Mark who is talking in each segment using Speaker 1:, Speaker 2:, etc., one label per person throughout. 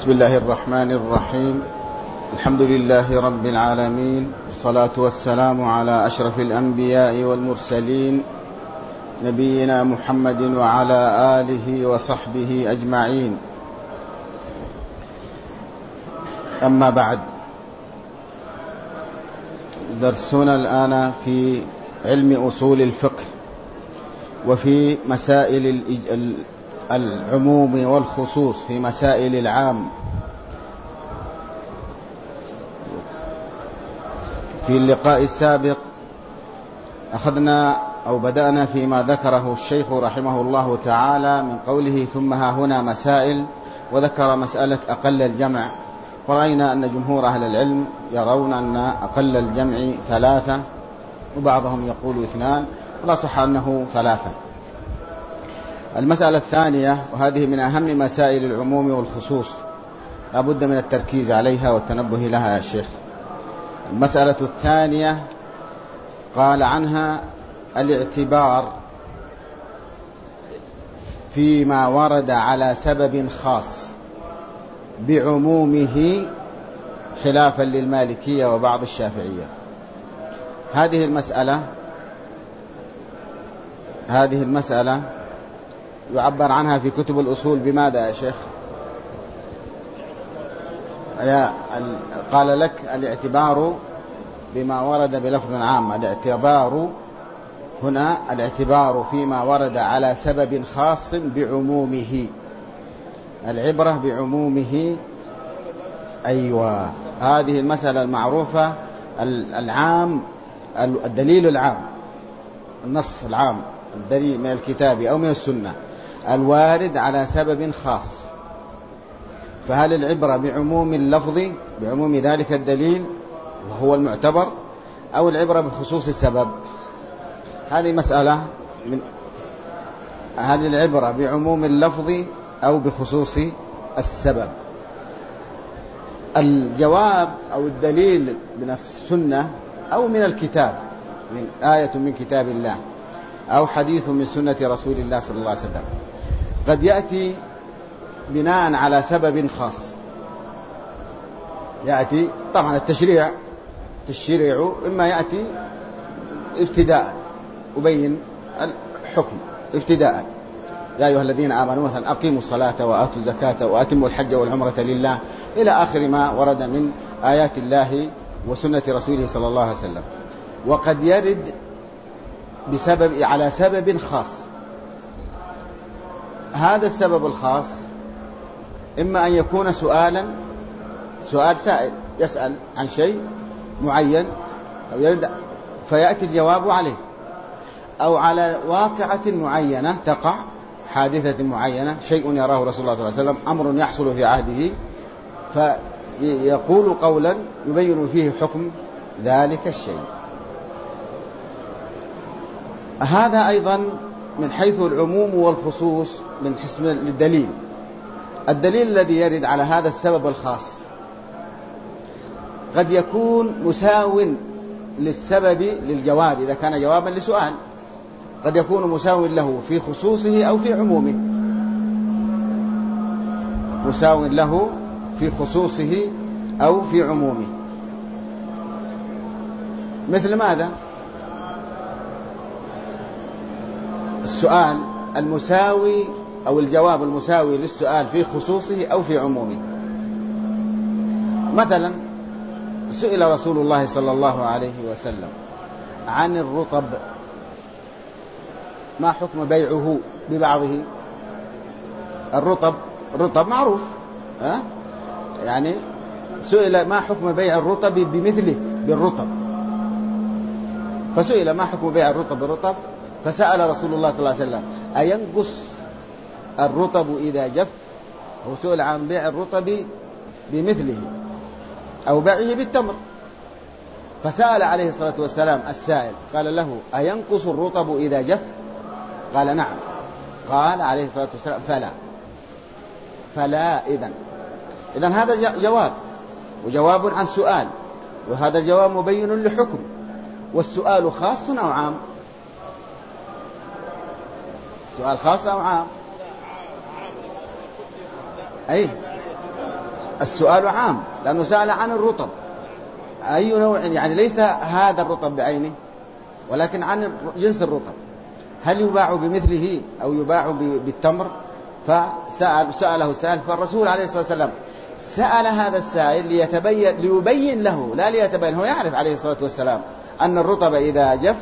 Speaker 1: بسم الله الرحمن الرحيم. الحمد لله رب العالمين، الصلاة والسلام على أشرف الأنبياء والمرسلين، نبينا محمد وعلى آله وصحبه أجمعين. أما بعد، درسنا الآن في علم أصول الفقه وفي مسائل العموم والخصوص، في مسائل العام. في اللقاء السابق أخذنا أو بدأنا فيما ذكره الشيخ رحمه الله تعالى من قوله ثم ها هنا مسائل، وذكر مسألة أقل الجمع، ورأينا أن جمهور أهل العلم يرون أن أقل الجمع 3، وبعضهم يقول 2، ولا صح أنه 3. المسألة الثانية، وهذه من أهم مسائل العموم والخصوص، لا بد من التركيز عليها والتنبه لها يا شيخ. المسألة الثانية قال عنها الاعتبار فيما ورد على سبب خاص بعمومه، خلافا للمالكية وبعض الشافعية. هذه المسألة يعبر عنها في كتب الأصول بماذا يا شيخ؟ قال لك الاعتبار بما ورد بلفظ عام. الاعتبار هنا الاعتبار فيما ورد على سبب خاص بعمومه، العبرة بعمومه. أيوة، هذه المسألة المعروفة، العام، الدليل العام، النص العام، الدليل من الكتاب أو من السنة الوارد على سبب خاص، فهل العبرة بعموم اللفظ، بعموم ذلك الدليل وهو المعتبر، أو العبرة بخصوص السبب؟ هذه مسألة هل العبرة بعموم اللفظ أو بخصوص السبب؟ الجواب أو الدليل من السنة أو من الكتاب، من آية من كتاب الله أو حديث من سنة رسول الله صلى الله عليه وسلم، قد يأتي بناء على سبب خاص. يأتي طبعا التشريع إما يأتي ابتداء، أبين الحكم ابتداء، يا أيها الذين آمنوا مثلا أقيموا الصلاة وآتوا الزكاة وأتموا الحج والعمرة لله، إلى آخر ما ورد من آيات الله وسنة رسوله صلى الله عليه وسلم. وقد يرد على سبب خاص. هذا السبب الخاص إما أن يكون سؤال سائل يسأل عن شيء معين أو يرد فيأتي الجواب عليه، أو على واقعة معينة تقع، حادثة معينة، شيء يراه رسول الله صلى الله عليه وسلم، أمر يحصل في عهده، فيقول قولا يبين فيه حكم ذلك الشيء. هذا أيضا من حيث العموم والخصوص من حسب الدليل. الدليل الذي يرد على هذا السبب الخاص قد يكون مساو للسبب للجواب، إذا كان جوابا لسؤال قد يكون مساو له في خصوصه أو في عمومه، مساو له في خصوصه أو في عمومه. مثل ماذا؟ السؤال المساوي أو الجواب المساوي للسؤال في خصوصه أو في عمومه. مثلا سئل رسول الله صلى الله عليه وسلم عن الرطب، ما حكم بيعه ببعضه؟ الرطب معروف، يعني سئل ما حكم بيع الرطب بمثله بالرطب، فسئل ما حكم بيع الرطب بالرطب، فسأل رسول الله صلى الله عليه وسلم أينقص الرطب إذا جف؟ هو سئل عن بيع الرطب بمثله أو بيعه بالتمر، فسأل عليه الصلاة والسلام السائل قال له أينقص الرطب إذا جف؟ قال نعم. قال عليه الصلاة والسلام فلا. إذن هذا جواب، وجواب عن سؤال، وهذا الجواب مبين لحكم، والسؤال خاص أو عام؟ سؤال خاص أو عام؟ أي السؤال عام لأنه سأل عن الرطب، أي نوع، يعني ليس هذا الرطب بعينه ولكن عن جنس الرطب، هل يباع بمثله أو يباع بالتمر؟ فسأله السائل، فالرسول عليه الصلاة والسلام سأل هذا السائل ليبين له، لا ليتبين، هو يعرف عليه الصلاة والسلام أن الرطب إذا جف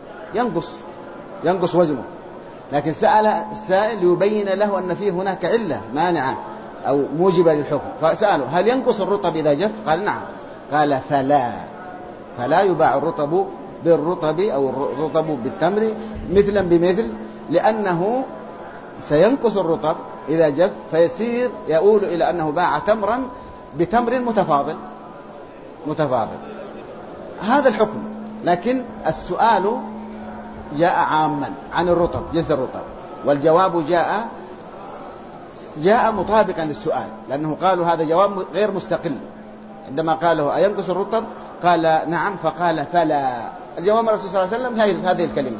Speaker 1: ينقص وزنه، لكن سأل السائل ليبين له أن فيه هناك علة مانعة أو موجبة للحكم، فسأله هل ينقص الرطب إذا جف؟ قال نعم. قال فلا يباع الرطب بالرطب أو الرطب بالتمر مثلا بمثل، لأنه سينقص الرطب إذا جف، فيصير يقول إلى أنه باع تمرا بتمر متفاضل. هذا الحكم، لكن السؤال جاء عاما عن الرطب، جنس الرطب، والجواب جاء مطابقا للسؤال، لأنه قالوا هذا جواب غير مستقل. عندما قاله أينقص الرطب قال نعم، فقال فلا. الجواب الرسول صلى الله عليه وسلم هذه الكلمة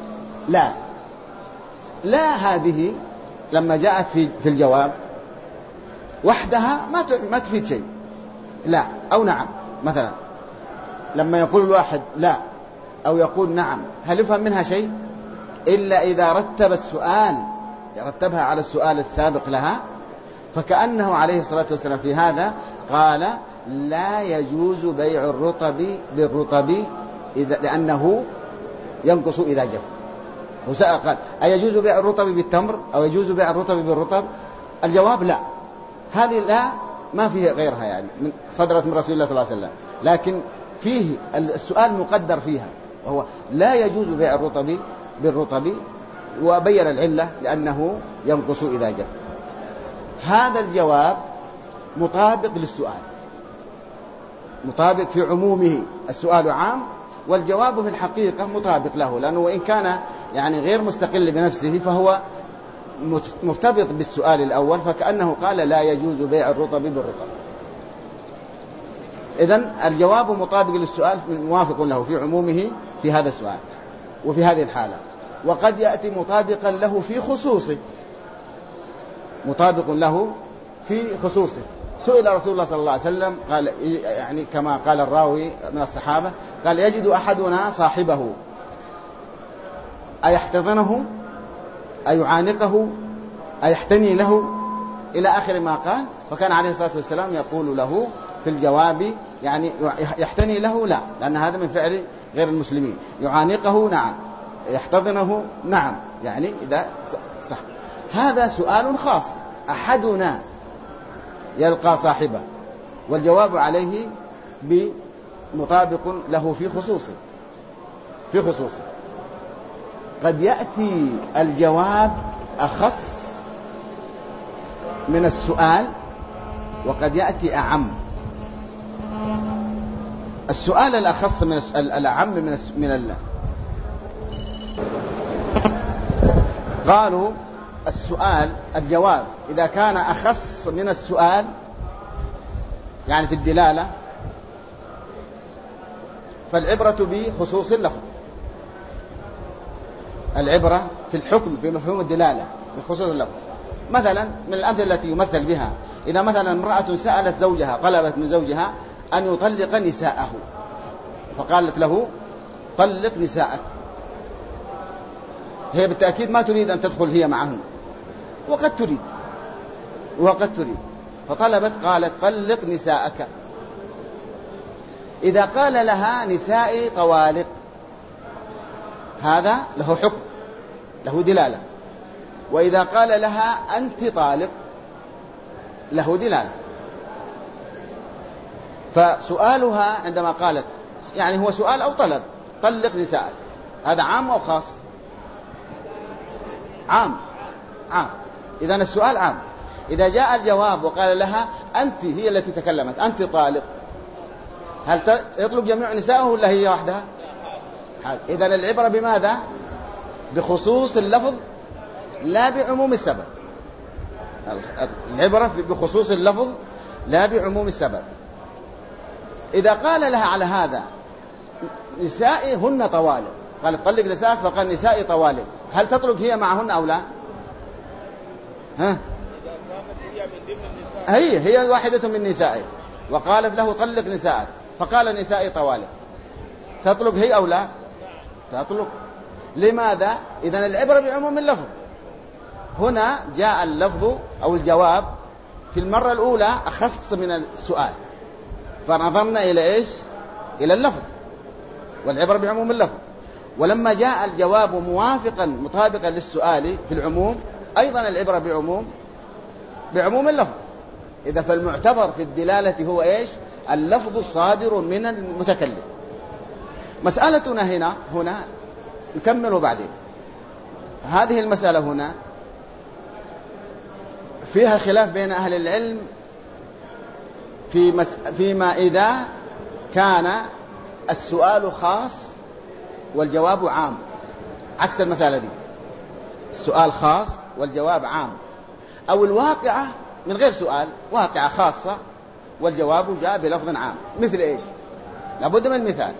Speaker 1: لا هذه لما جاءت في الجواب وحدها ما تفيد شيء، لا أو نعم. مثلا لما يقول الواحد لا أو يقول نعم، هل يفهم منها شيء؟ إلا إذا رتبها على السؤال السابق لها، فكأنه عليه الصلاة والسلام في هذا قال لا يجوز بيع الرطب بالرطب لأنه ينقص إذا جف. وسأل قال أيجوز بيع الرطب بالتمر أو يجوز بيع الرطب بالرطب؟ الجواب لا، هذه لا ما فيه غيرها، يعني صدرت من رسول الله صلى الله عليه وسلم، لكن فيه السؤال مقدر فيها، وهو لا يجوز بيع الرطب بالرطب، وبين العلة لأنه ينقص إذا جف. هذا الجواب مطابق للسؤال، مطابق في عمومه، السؤال عام والجواب في الحقيقة مطابق له، لأنه وإن كان يعني غير مستقل بنفسه فهو مرتبط بالسؤال الأول، فكأنه قال لا يجوز بيع الرطب بالرطب. إذن الجواب مطابق للسؤال، موافق له في عمومه في هذا السؤال وفي هذه الحالة، وقد يأتي مطابقا له في خصوصه، سئل رسول الله صلى الله عليه وسلم قال، يعني كما قال الراوي من الصحابة، قال يجد أحدنا صاحبه أيحتضنه أيعانقه أيحتني له إلى آخر ما قال، فكان عليه الصلاة والسلام يقول له في الجواب يعني يحتني له لا، لأن هذا من فعل غير المسلمين، يعانقه نعم، يحتضنه نعم، يعني إذا صح. هذا سؤال خاص، أحدنا يلقى صاحبه، والجواب عليه بمطابق له في خصوصه. قد يأتي الجواب أخص من السؤال وقد يأتي أعم. السؤال الأخص من الأعم من قالوا الجواب إذا كان أخص من السؤال، يعني في الدلالة، فالعبرة بخصوص اللفظ، العبرة في الحكم بمفهوم الدلالة بخصوص اللفظ. مثلا من الأمثلة التي يمثل بها، إذا مثلا امرأة سألت زوجها، طلبت من زوجها أن يطلق نساءه، فقالت له طلق نساءك، هي بالتأكيد ما تريد أن تدخل هي معهم، وقد تريد، فطلبت، قالت طلق نساءك. إذا قال لها نسائي طوالق، هذا له حكم، له دلالة. وإذا قال لها أنت طالق، له دلالة. فسؤالها عندما قالت، يعني هو سؤال أو طلب، طلق نساءك، هذا عام أو خاص؟ عام. إذن السؤال عام. إذا جاء الجواب وقال لها أنت، هي التي تكلمت، أنت طالق، هل يطلق جميع نسائه ولا هي وحدها؟ إذن العبرة بماذا؟ بخصوص اللفظ لا بعموم السبب. العبرة بخصوص اللفظ لا بعموم السبب. إذا قال لها على هذا نسائي هن طوالق، قال طلق نسائك، فقال نسائي طوالق، هل تطلق هي معهن أو لا؟ هي واحدة من نسائه، وقالت له طلق نسائك، فقال نسائي طوالق. تطلق هي أو لا؟ تطلق. لماذا؟ إذن العبرة بعموم اللفظ. هنا جاء اللفظ أو الجواب في المرة الأولى أخص من السؤال، فنظرنا إلى إيش؟ إلى اللفظ، والعبرة بعموم اللفظ. ولما جاء الجواب موافقا مطابقا للسؤال في العموم، أيضا العبرة بعموم اللفظ. إذا فالمعتبر في الدلالة هو إيش؟ اللفظ الصادر من المتكلم. مسألتنا هنا نكمل بعدين. هذه المسألة هنا فيها خلاف بين أهل العلم فيما إذا كان السؤال خاص والجواب عام، عكس المسألة دي، السؤال خاص والجواب عام، أو الواقعة من غير سؤال، واقعة خاصة والجواب جاء بلفظ عام. مثل إيش؟ لابد من المثال.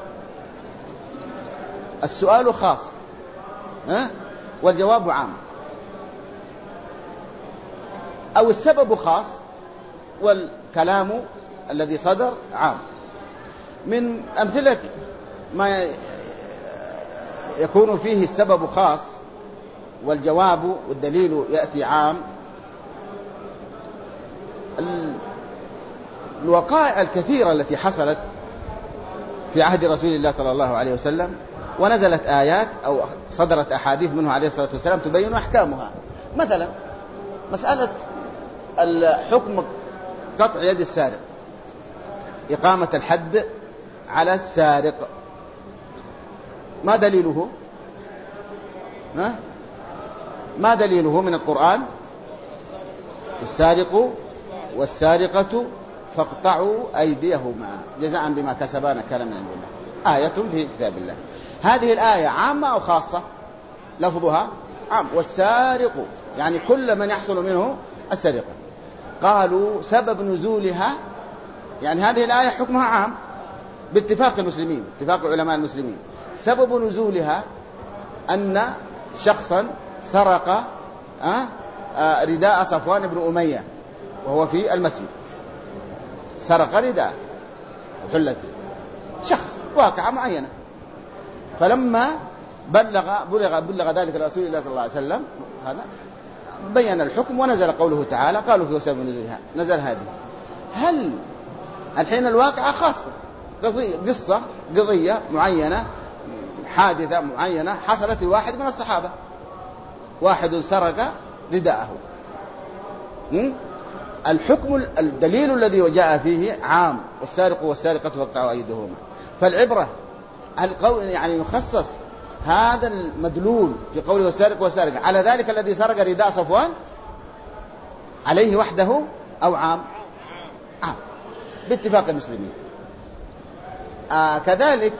Speaker 1: السؤال خاص والجواب عام، أو السبب خاص والكلام الذي صدر عام. من أمثلة ما يكون فيه السبب خاص والجواب والدليل يأتي عام، الوقائع الكثيرة التي حصلت في عهد رسول الله صلى الله عليه وسلم، ونزلت آيات أو صدرت أحاديث منه عليه الصلاة والسلام تبين أحكامها. مثلا مسألة الحكم قطع يد السارق، إقامة الحد على السارق، ما دليله؟ ما دليله من القرآن؟ السارق والسارقة فاقطعوا أيديهما جزاء بما كسبا نكالا من عند الله. آية في كتاب الله. هذه الآية عامة أو خاصة؟ لفظها عام، والسارق يعني كل من يحصل منه السرقة. قالوا سبب نزولها، يعني هذه الآية حكمها عام باتفاق المسلمين، اتفاق علماء المسلمين. سبب نزولها أن شخصا سرق رداء صفوان بن أمية وهو في المسجد، سرق رداء حلته شخص، واقعة معينة. فلما بلغ ذلك رسول الله صلى الله عليه وسلم هذا بين الحكم، ونزل قوله تعالى قالوا في سبب نزولها، نزل هذه. هل الحين الواقعة خاصة، قضية معينة، حادثة معينة حصلت لواحد من الصحابة، واحد سرق رداءه، الحكم الدليل الذي جاء فيه عام، والسارق والسارقة فاقطعوا أيديهما. فالعبرة القول يعني يخصص هذا المدلول في قوله والسارق والسارقة على ذلك الذي سرق رداء صفوان عليه وحده أو عام؟ عام باتفاق المسلمين. كذلك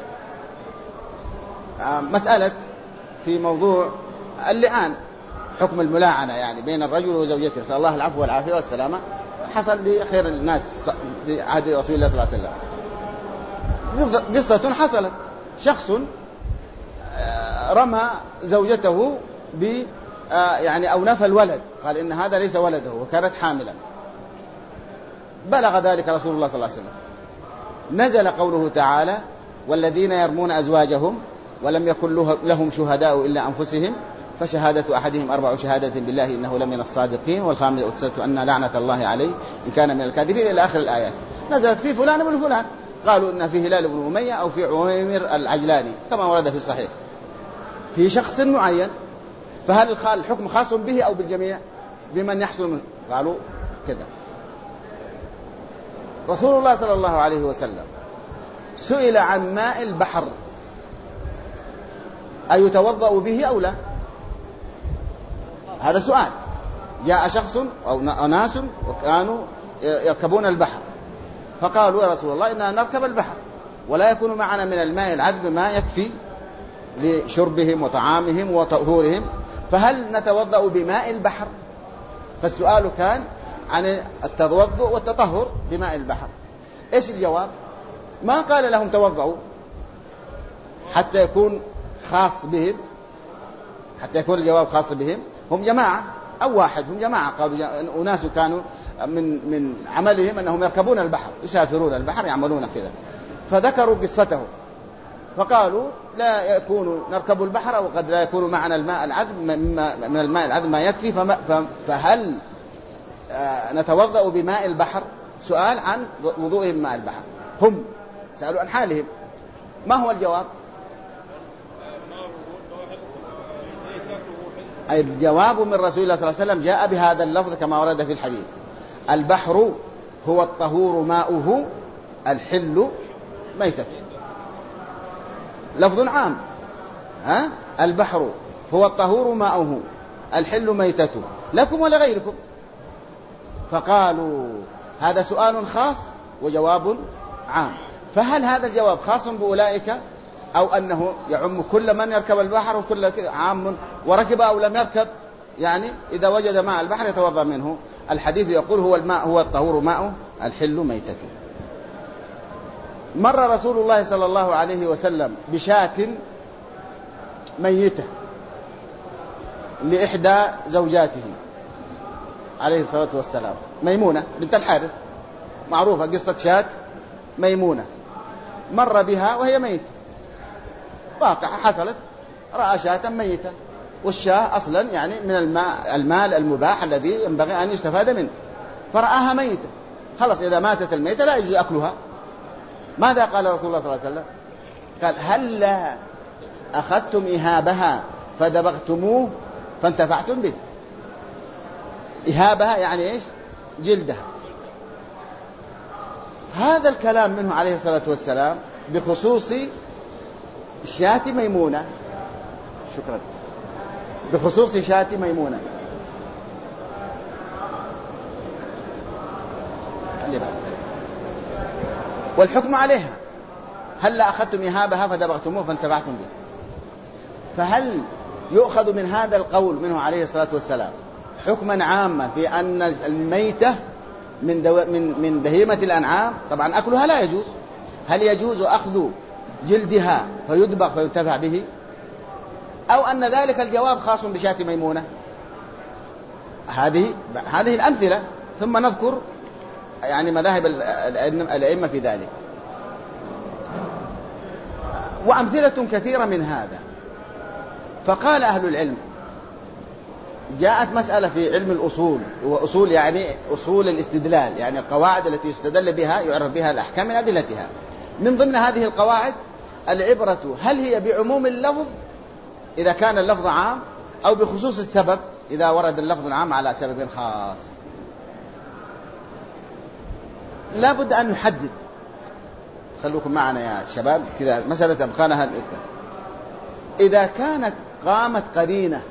Speaker 1: مسألة في موضوع اللعان، حكم الملاعنة يعني بين الرجل وزوجته، نسأل الله العفو والعافية والسلامة، حصل لخير الناس في عهد رسول الله صلى الله عليه وسلم. قصة حصلت، شخص رمى زوجته يعني أو نفى الولد، قال إن هذا ليس ولده وكانت حاملا. بلغ ذلك رسول الله صلى الله عليه وسلم، نزل قوله تعالى والذين يرمون أزواجهم ولم يكن لهم شهداء إلا أنفسهم فشهادة أحدهم 4 شهادة بالله إنه لمن الصادقين والخامسة أن لعنة الله عليه إن كان من الكاذبين إلى آخر الآيات. نزلت في فلان بن فلان، قالوا إن في هلال بن أمية أو في عويمر العجلاني كما ورد في الصحيح، في شخص معين. فهل الحكم خاص به أو بالجميع؟ بمن يحصل منه؟ قالوا كذا. رسول الله صلى الله عليه وسلم سئل عن ماء البحر أيتوضأ به أو لا؟ هذا سؤال. جاء شخص أو ناس وكانوا يركبون البحر، فقالوا يا رسول الله إننا نركب البحر ولا يكون معنا من الماء العذب ما يكفي لشربهم وطعامهم وطهورهم، فهل نتوضأ بماء البحر؟ فالسؤال كان عن التوضؤ والتطهر بماء البحر. إيش الجواب؟ ما قال لهم توضؤوا حتى يكون خاص بهم، حتى يكون الجواب خاص بهم، هم جماعة أو واحد، هم جماعة، قالوا أناس كانوا من عملهم أنهم يركبون البحر، يسافرون البحر يعملون كذا، فذكروا قصته فقالوا لا يكون نركب البحر وقد لا يكون معنا الماء العذب، من الماء العذب ما يكفي، فهل نتوضأ بماء البحر؟ سؤال عن وضوئهم ماء البحر، هم سألوا عن حالهم. ما هو الجواب؟ الجواب من رسول الله صلى الله عليه وسلم جاء بهذا اللفظ كما ورد في الحديث: البحر هو الطهور ماؤه الحل ميتته. لفظ عام، البحر هو الطهور ماؤه الحل ميتته لكم ولغيركم. فقالوا هذا سؤال خاص وجواب عام، فهل هذا الجواب خاص بأولئك أو أنه يعم كل من يركب البحر وكل كذا عام، وركب أو لم يركب يعني إذا وجد ماء البحر يتوضأ منه؟ الحديث يقول هو الماء هو الطهور ماؤه الحل ميتته. مر رسول الله صلى الله عليه وسلم بشاة ميتة لإحدى زوجاته عليه الصلاة والسلام، ميمونة بنت الحارث، معروفة قصة شاة ميمونة. مر بها وهي ميتة، واقعة حصلت، رأى شاة ميتة، والشاة أصلا يعني من المال المباح الذي ينبغي أن يستفاد منه، فرآها ميتة، خلص إذا ماتت الميتة لا يجوز أكلها. ماذا قال رسول الله صلى الله عليه وسلم؟ قال: هل أخذتم إهابها فدبغتموه فانتفعتم به. إهابها يعني إيش؟ جلدها. هذا الكلام منه عليه الصلاة والسلام بخصوص شاة ميمونة، شكرا، بخصوص شاة ميمونة. والحكم عليها: هل أخذتم إهابها فدبغتموه فانتفعتم به. فهل يؤخذ من هذا القول منه عليه الصلاة والسلام حكما عاما في أن الميتة من بهيمة الأنعام طبعا أكلها لا يجوز؟ هل يجوز أخذ جلدها فيدبغ فينتفع به، أو أن ذلك الجواب خاص بشاة ميمونة؟ هذه الأمثلة، ثم نذكر يعني مذاهب الأئمة في ذلك، وأمثلة كثيرة من هذا. فقال أهل العلم: جاءت مسألة في علم الأصول، وأصول يعني أصول الاستدلال، يعني القواعد التي يستدل بها يعرف بها الأحكام من أدلتها. من ضمن هذه القواعد العبرة هل هي بعموم اللفظ إذا كان اللفظ عام، أو بخصوص السبب إذا ورد اللفظ العام على سبب خاص. لا بد أن نحدد. خلوكم معنا يا شباب كذا، مسألة أبقانا هذه. إذا كانت قامت قرينة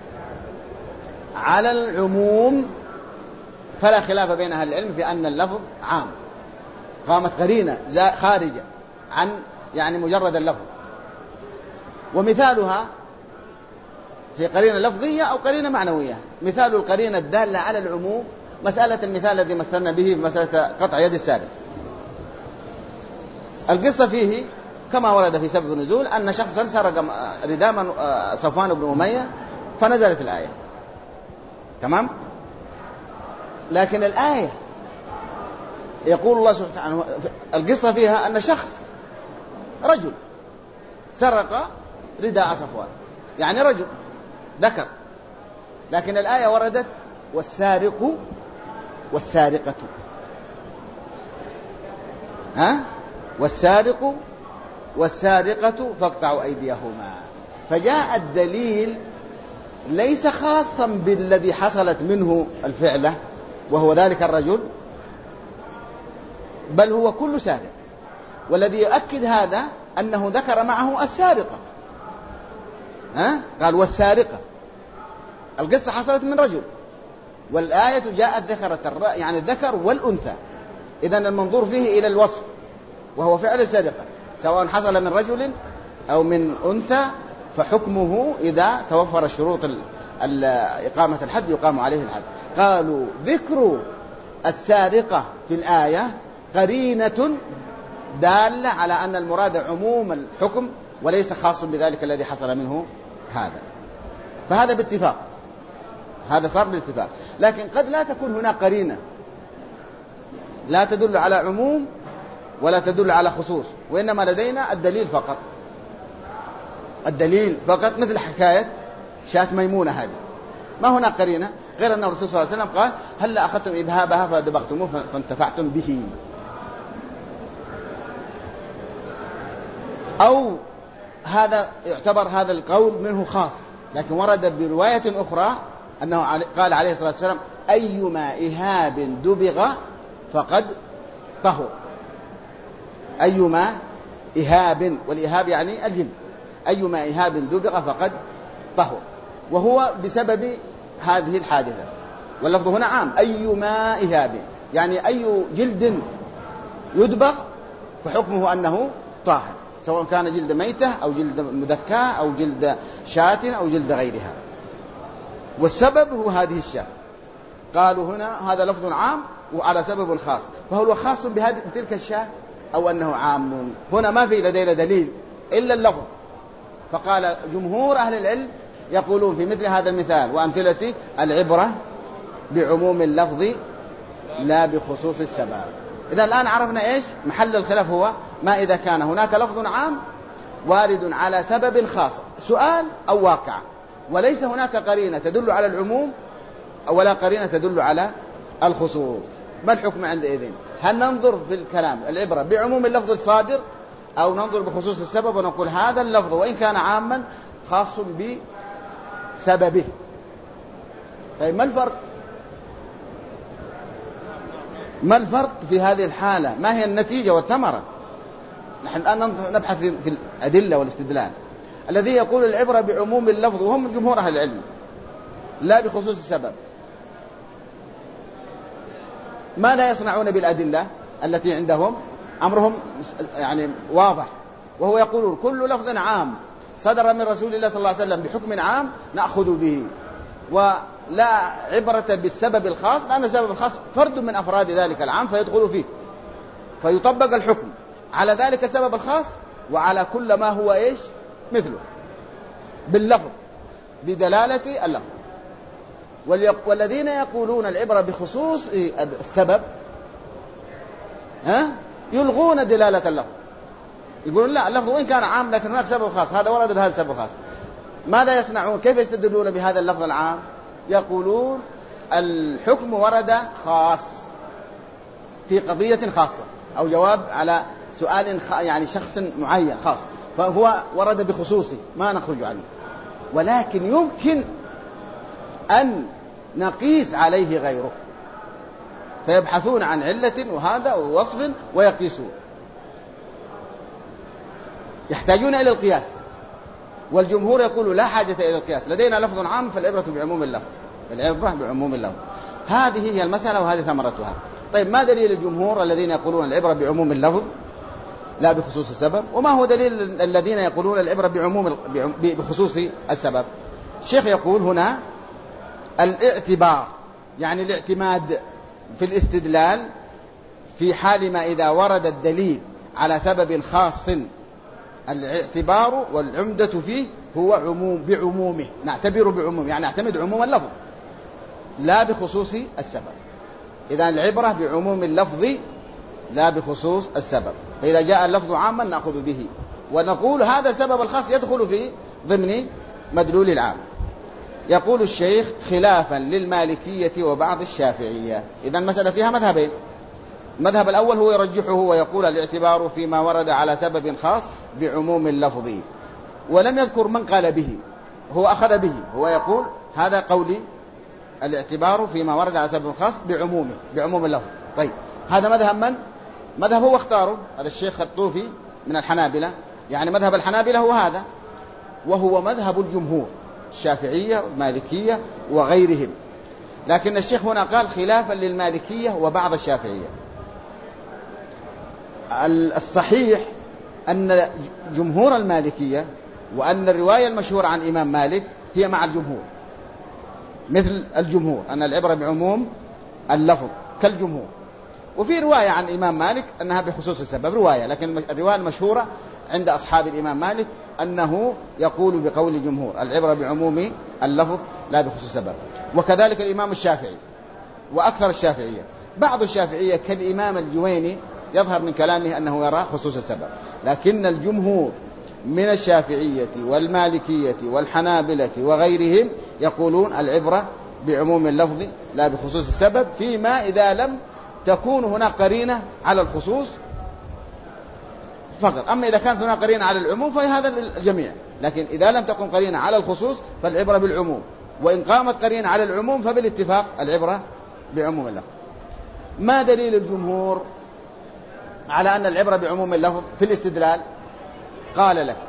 Speaker 1: على العموم فلا خلاف بين أهل العلم في أن اللفظ عام. قامت قرينة خارجة عن يعني مجرد اللفظ، ومثالها هي قرينة لفظية أو قرينة معنوية. مثال القرينة الدالة على العموم مسألة المثال الذي مثلنا به في مسألة قطع يد السارق. القصة فيه كما ورد في سبب النزول أن شخصا سرق رداء صفوان بن أمية فنزلت الآية، تمام؟ لكن الآية يقول الله سبحانه، القصة فيها أن شخص رجل سرق رداء صفوان، يعني رجل ذكر، لكن الآية وردت والسارق والسارقة، والسارق والسارقة فاقطعوا أيديهما. فجاء الدليل ليس خاصا بالذي حصلت منه الفعلة وهو ذلك الرجل، بل هو كل سارق. والذي يؤكد هذا أنه ذكر معه السارقة، قال والسارقة. القصة حصلت من رجل، والآية جاءت ذكرت يعني الذكر والأنثى. إذن المنظور فيه إلى الوصف وهو فعل السرقة، سواء حصل من رجل أو من أنثى، فحكمه إذا توفر الشروط إقامة الحد يقام عليه الحد. قالوا ذكر السارقة في الآية قرينة دالة على أن المراد عموم الحكم وليس خاص بذلك الذي حصل منه هذا. فهذا باتفاق، هذا صار بالاتفاق. لكن قد لا تكون هناك قرينة لا تدل على عموم ولا تدل على خصوص، وإنما لدينا الدليل فقط، الدليل فقط، مثل حكاية شاة ميمونة هذه، ما هنا قرينة غير أن الرسول صلى الله عليه وسلم قال هل أخذتم إبهابها فدبغتموه فانتفعتم به. أو هذا يعتبر هذا القول منه خاص، لكن ورد برواية أخرى أنه قال عليه الصلاة والسلام أيما إهاب دبغ فقد طهر. أيما إهاب، والإهاب يعني الجلد، أيما إهاب دبغ فقد طهر، وهو بسبب هذه الحادثة. واللفظ هنا عام، أيما إهاب يعني أي جلد يدبغ فحكمه أنه طاهر، سواء كان جلد ميتة أو جلد مذكاة أو جلد شاة أو جلد غيرها. والسبب هو هذه الشاة. قالوا هنا هذا لفظ عام وعلى سبب خاص، فهو خاص بتلك الشاة أو أنه عام؟ هنا ما في لدينا دليل إلا اللفظ. فقال جمهور أهل العلم يقولون في مثل هذا المثال وأمثلته العبرة بعموم اللفظ لا بخصوص السبب. إذا الآن عرفنا إيش محل الخلاف، هو ما إذا كان هناك لفظ عام وارد على سبب خاص، سؤال أو واقع، وليس هناك قرينة تدل على العموم ولا قرينة تدل على الخصوص، ما الحكم عندئذ؟ هل ننظر في الكلام العبرة بعموم اللفظ الصادر أو ننظر بخصوص السبب ونقول هذا اللفظ وإن كان عاما خاص بسببه؟ طيب ما الفرق في هذه الحالة؟ ما هي النتيجة والثمرة؟ نحن الآن نبحث في الأدلة والاستدلال. الذي يقول العبرة بعموم اللفظ وهم جمهور أهل العلم لا بخصوص السبب، ماذا يصنعون بالأدلة التي عندهم؟ أمرهم يعني واضح، وهو يقولون كل لفظ عام صدر من رسول الله صلى الله عليه وسلم بحكم عام نأخذ به، ولا عبرة بالسبب الخاص، لأن السبب الخاص فرد من أفراد ذلك العام فيدخل فيه، فيطبق الحكم على ذلك السبب الخاص وعلى كل ما هو إيش مثله باللفظ بدلالة اللفظ. والذين يقولون العبرة بخصوص السبب يلغون دلالة اللفظ، يقولون لا، اللفظ وإن كان عام لكن هناك سبب خاص، هذا ورد بهذا السبب الخاص. ماذا يصنعون؟ كيف يستدلون بهذا اللفظ العام؟ يقولون الحكم ورد خاص في قضية خاصة أو جواب على سؤال يعني شخص معين خاص، فهو ورد بخصوصه ما نخرج عنه، ولكن يمكن أن نقيس عليه غيره، فيبحثون عن علة وهذا ووصف ويقيسون، يحتاجون إلى القياس. والجمهور يقول لا حاجة إلى القياس، لدينا لفظ عام فالعبرة بعموم اللفظ، العبرة بعموم اللفظ. هذه هي المسألة وهذه ثمرتها. طيب ما دليل الجمهور الذين يقولون العبرة بعموم اللفظ لا بخصوص السبب؟ وما هو دليل الذين يقولون العبرة بخصوص السبب؟ الشيخ يقول هنا الاعتبار يعني الاعتماد في الاستدلال في حال ما إذا ورد الدليل على سبب خاص، الاعتبار والعمدة فيه هو بعمومه، نعتبر بعمومه يعني نعتمد عموم اللفظ لا بخصوص السبب. إذا العبرة بعموم اللفظ لا بخصوص السبب، فإذا جاء اللفظ عاما نأخذ به ونقول هذا السبب الخاص يدخل في ضمن مدلول العام. يقول الشيخ خلافا للمالكية وبعض الشافعية. إذا المسألة فيها مذهبين، المذهب الأول هو يرجحه ويقول الاعتبار فيما ورد على سبب خاص بعموم اللفظ، ولم يذكر من قال به، هو أخذ به، هو يقول هذا قولي الاعتبار فيما ورد على سبب خاص بعموم اللفظ. طيب هذا مذهب من؟ مذهب هو اختاره هذا الشيخ الطوفي من الحنابلة، يعني مذهب الحنابلة هو هذا، وهو مذهب الجمهور الشافعية والمالكية وغيرهم. لكن الشيخ هنا قال خلافا للمالكية وبعض الشافعية. الصحيح أن جمهور المالكية وأن الرواية المشهورة عن إمام مالك هي مع الجمهور، مثل الجمهور أن العبرة بعموم اللفظ كالجمهور. وفي رواية عن إمام مالك أنها بخصوص السبب رواية، لكن الرواية المشهورة عند أصحاب الإمام مالك أنه يقول بقول الجمهور العبرة بعموم اللفظ لا بخصوص السبب. وكذلك الإمام الشافعي وأكثر الشافعية بعض الشافعية كالإمام الجويني يظهر من كلامه أنه يرى خصوص السبب، لكن الجمهور من الشافعية والمالكية والحنابلة وغيرهم يقولون العبرة بعموم اللفظ لا بخصوص السبب، فيما إذا لم تكون هناك قرينة على الخصوص فقط. أما إذا كانت هناك قرينة على العموم فهذا الجميع، لكن إذا لم تكن قرينة على الخصوص فالعبرة بالعموم، وإن قامت قرينة على العموم فبالاتفاق العبرة بعموم اللفظ. ما دليل الجمهور على أن العبرة بعموم اللفظ في الاستدلال؟ قال لك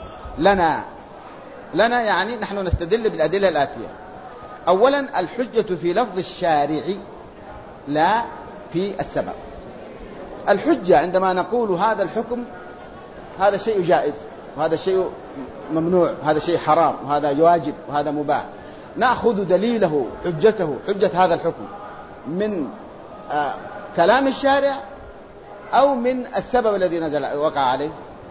Speaker 1: لنا يعني نحن نستدل بالأدلة الآتية. أولا الحجة في لفظ الشارع لا في السبب. الحجة عندما نقول هذا الحكم هذا شيء جائز وهذا شيء ممنوع وهذا شيء حرام وهذا واجب وهذا مباح، نأخذ دليله حجة هذا الحكم من كلام الشارع أو من السبب الذي وقع عليه؟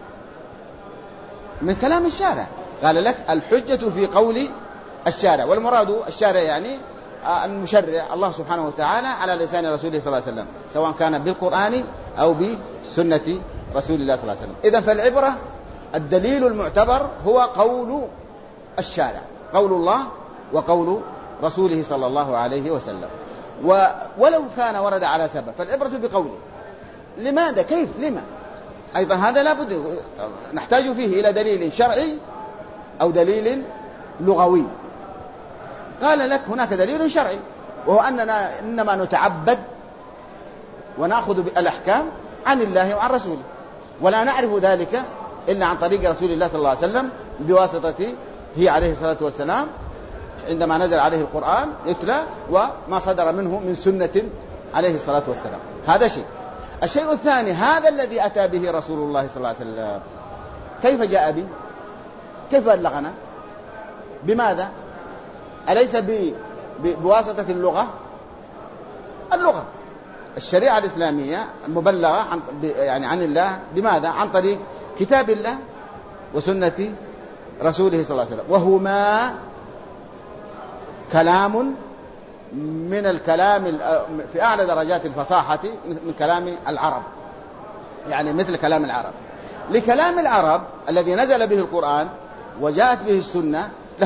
Speaker 1: من كلام الشارع. قال لك الحجة في قول الشارع، والمراد الشارع يعني المشرع الله سبحانه وتعالى على لسان رسوله صلى الله عليه وسلم، سواء كان بالقرآن أو بسنة رسول الله صلى الله عليه وسلم. إذن فالعبرة الدليل المعتبر هو قول الشارع، قول الله وقول رسوله صلى الله عليه وسلم، ولو كان ورد على سبب فالعبرة بقوله. لماذا؟ كيف؟ لما؟ أيضا هذا لابد نحتاج فيه إلى دليل شرعي أو دليل لغوي. قال لك هناك دليل شرعي، وهو أننا إنما نتعبد ونأخذ الأحكام عن الله وعن رسوله، ولا نعرف ذلك إلا عن طريق رسول الله صلى الله عليه وسلم بواسطة هي عليه الصلاة والسلام عندما نزل عليه القرآن يتلى، وما صدر منه من سنة عليه الصلاة والسلام. هذا شيء. الشيء الثاني هذا الذي أتى به رسول الله صلى الله عليه وسلم كيف جاء به؟ كيف بلغنا؟ بماذا؟ أليس بواسطة اللغة؟ الشريعة الإسلامية المبلغة عن الله بماذا؟ عن طريق كتاب الله وسنة رسوله صلى الله عليه وسلم، وهما كلام من الكلام في أعلى درجات الفصاحة من كلام العرب، يعني مثل كلام العرب. لكلام العرب الذي نزل به القرآن وجاءت به السنة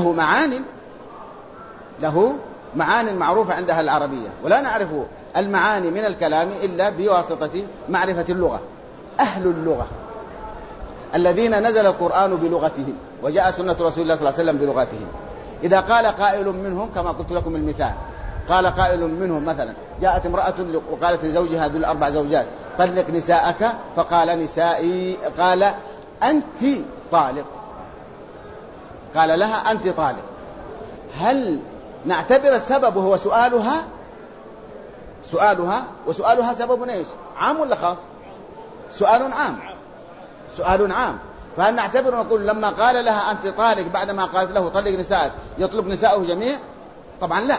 Speaker 1: له معاني معروفة عندها العربية، ولا نعرف المعاني من الكلام إلا بواسطة معرفة اللغة. أهل اللغة الذين نزل القرآن بلغتهم وجاء سنة رسول الله صلى الله عليه وسلم بلغتهم، إذا قال قائل منهم كما قلت لكم المثال، قال قائل منهم مثلا جاءت امرأة وقالت لزوجها ذو 4 زوجات طلق نساءك، فقال نسائي، قال أنت طالق، قال لها أنت طالق. هل نعتبر السبب وهو سؤالها وسؤالها سبب ايش؟ عام ولا خاص؟ سؤال عام. فهل نعتبر ونقول لما قال لها أنت طالق بعدما قالت له طلق نسائك يطلق نساءه جميع؟ طبعا لا.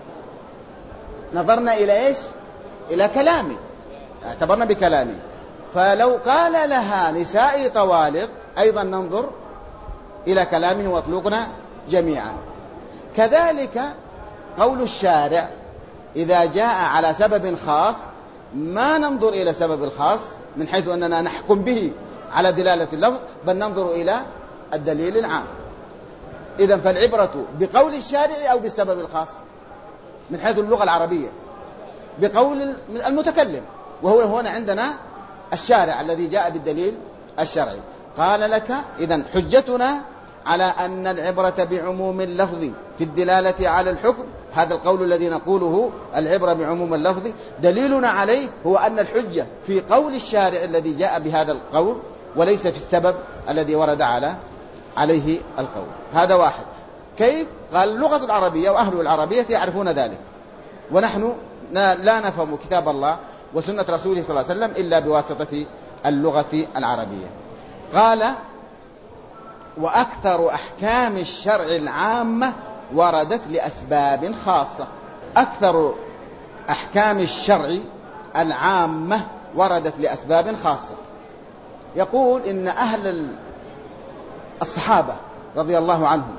Speaker 1: نظرنا إلى إيش؟ إلى كلامه، اعتبرنا بكلامه. فلو قال لها نسائي طوالق أيضا ننظر إلى كلامه واطلقنا جميعا. كذلك قول الشارع إذا جاء على سبب خاص ما ننظر إلى السبب الخاص من حيث أننا نحكم به على دلالة اللفظ، بل ننظر إلى الدليل العام. إذن فالعبرة بقول الشارع أو بالسبب الخاص من حيث اللغة العربية؟ بقول المتكلم، وهو هنا عندنا الشارع الذي جاء بالدليل الشرعي. قال لك إذن حجتنا على أن العبرة بعموم اللفظ في الدلالة على الحكم، هذا القول الذي نقوله العبرة بعموم اللفظ، دليلنا عليه هو أن الحجة في قول الشارع الذي جاء بهذا القول وليس في السبب الذي ورد عليه القول. هذا واحد. كيف؟ قال اللغة العربية وأهل العربية يعرفون ذلك، ونحن لا نفهم كتاب الله وسنة رسوله صلى الله عليه وسلم إلا بواسطة اللغة العربية. قال وأكثر أحكام الشرع العامة وردت لأسباب خاصة. أكثر أحكام الشرع العامة وردت لأسباب خاصة. يقول إن أهل الصحابة رضي الله عنهم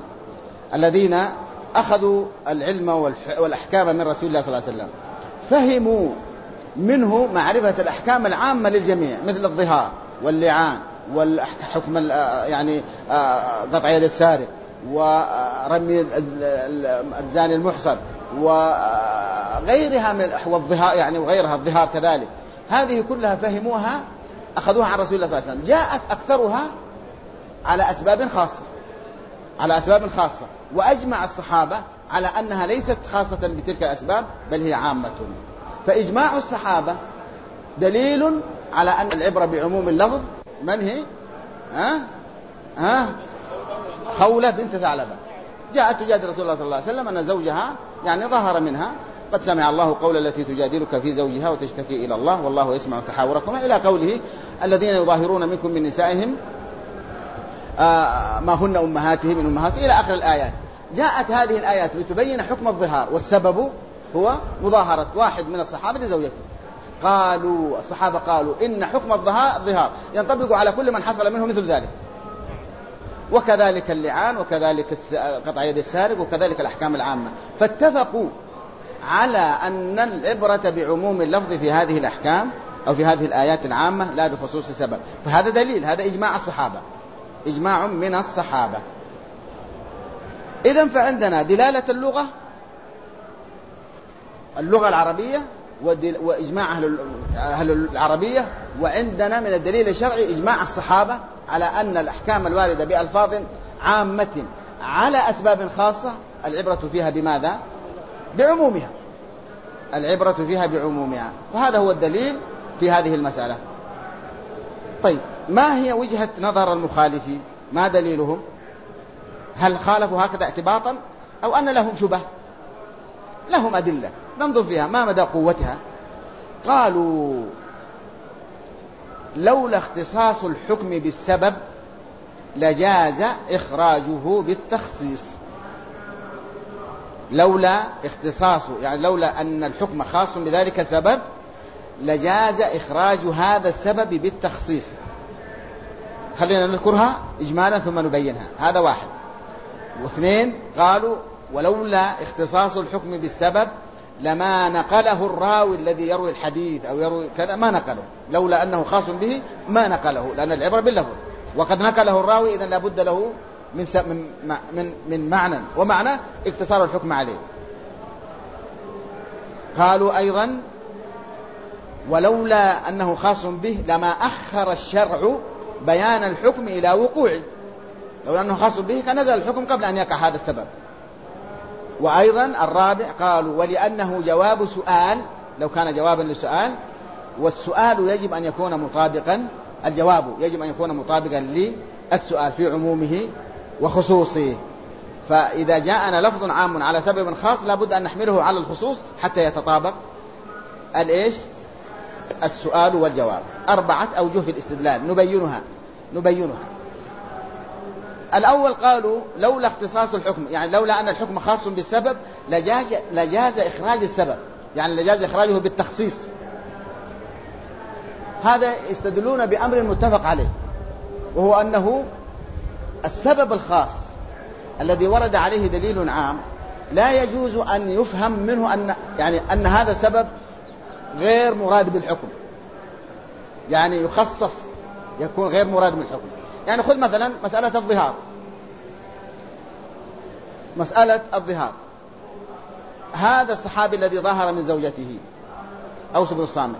Speaker 1: الذين أخذوا العلم والأحكام من رسول الله صلى الله عليه وسلم فهموا منه معرفة الأحكام العامة للجميع مثل الظهار واللعان والحكم يعني قطع يد السارق ورمي الزاني المحصن وغيرها من والظهار يعني وغيرها الظهار كذلك. هذه كلها فهموها أخذوها عن رسول الله صلى الله عليه وسلم. جاءت أكثرها على أسباب خاصة وأجمع الصحابة على أنها ليست خاصة بتلك الأسباب بل هي عامة. فإجماع الصحابة دليل على أن العبرة بعموم اللفظ. من هي؟ خولة بنت ثعلبة جاءت تجادل رسول الله صلى الله عليه وسلم أن زوجها يعني ظهر منها قد سمع الله قول التي تجادلك في زوجها وتشتكي إلى الله والله يسمع تحاوركما إلى قوله الذين يظاهرون منكم من نسائهم ما هن أمهاتهم من أمهاتهم إلى آخر الآيات. جاءت هذه الآيات لتبين حكم الظهار والسبب هو مظاهرة واحد من الصحابة لزوجته. الصحابة قالوا إن حكم الظهار ينطبق على كل من حصل منه مثل ذلك وكذلك اللعان وكذلك قطع يد السارق وكذلك الأحكام العامة. فاتفقوا على أن العبرة بعموم اللفظ في هذه الأحكام أو في هذه الآيات العامة لا بخصوص السبب. فهذا دليل، هذا إجماع الصحابة، إجماع من الصحابة. إذن فعندنا دلالة اللغة العربية وإجماع أهل العربية، وعندنا من الدليل الشرعي إجماع الصحابة على أن الأحكام الواردة بألفاظ عامة على أسباب خاصة العبرة فيها بماذا؟ بعمومها. العبرة فيها بعمومها، وهذا هو الدليل في هذه المسألة. طيب، ما هي وجهة نظر المخالفين؟ ما دليلهم؟ هل خالفوا هكذا اعتباطا أو أن لهم شبه؟ لهم أدلة ننظر فيها ما مدى قوتها. قالوا لولا اختصاص الحكم بالسبب لجاز إخراجه بالتخصيص. لولا اختصاصه يعني لولا أن الحكم خاص بذلك السبب لجاز إخراج هذا السبب بالتخصيص. خلينا نذكرها إجمالا ثم نبينها. هذا واحد. واثنين، قالوا ولولا اختصاص الحكم بالسبب لما نقله الراوي الذي يروي الحديث أو يروي كذا، ما نقله. لولا أنه خاص به ما نقله، لأن العبرة باللفظ، وقد نقله الراوي إذن لابد له من معنى، ومعنى اقتصار الحكم عليه. قالوا أيضا ولولا أنه خاص به لما أخر الشرع بيان الحكم إلى وقوعه. لو أنه خاص به كان نزل الحكم قبل أن يقع هذا السبب. وأيضا الرابع، قالوا ولأنه جواب سؤال، لو كان جوابا لسؤال، والسؤال يجب أن يكون مطابقا، الجواب يجب أن يكون مطابقا للسؤال في عمومه وخصوصه. فإذا جاءنا لفظ عام على سبب خاص لابد أن نحمله على الخصوص حتى يتطابق السؤال والجواب. 4 أوجه في الاستدلال نبينها. الأول، قالوا لولا اختصاص الحكم، يعني لولا أن الحكم خاص بالسبب لجاز إخراج السبب، يعني لجاز إخراجه بالتخصيص. هذا يستدلون بأمر متفق عليه، وهو أنه السبب الخاص الذي ورد عليه دليل عام لا يجوز أن يفهم منه أن هذا السبب غير مراد بالحكم، يعني يخصص يكون غير مراد بالحكم. يعني خذ مثلا مسألة الظهار. هذا الصحابي الذي ظهر من زوجته أوس بن الصامت،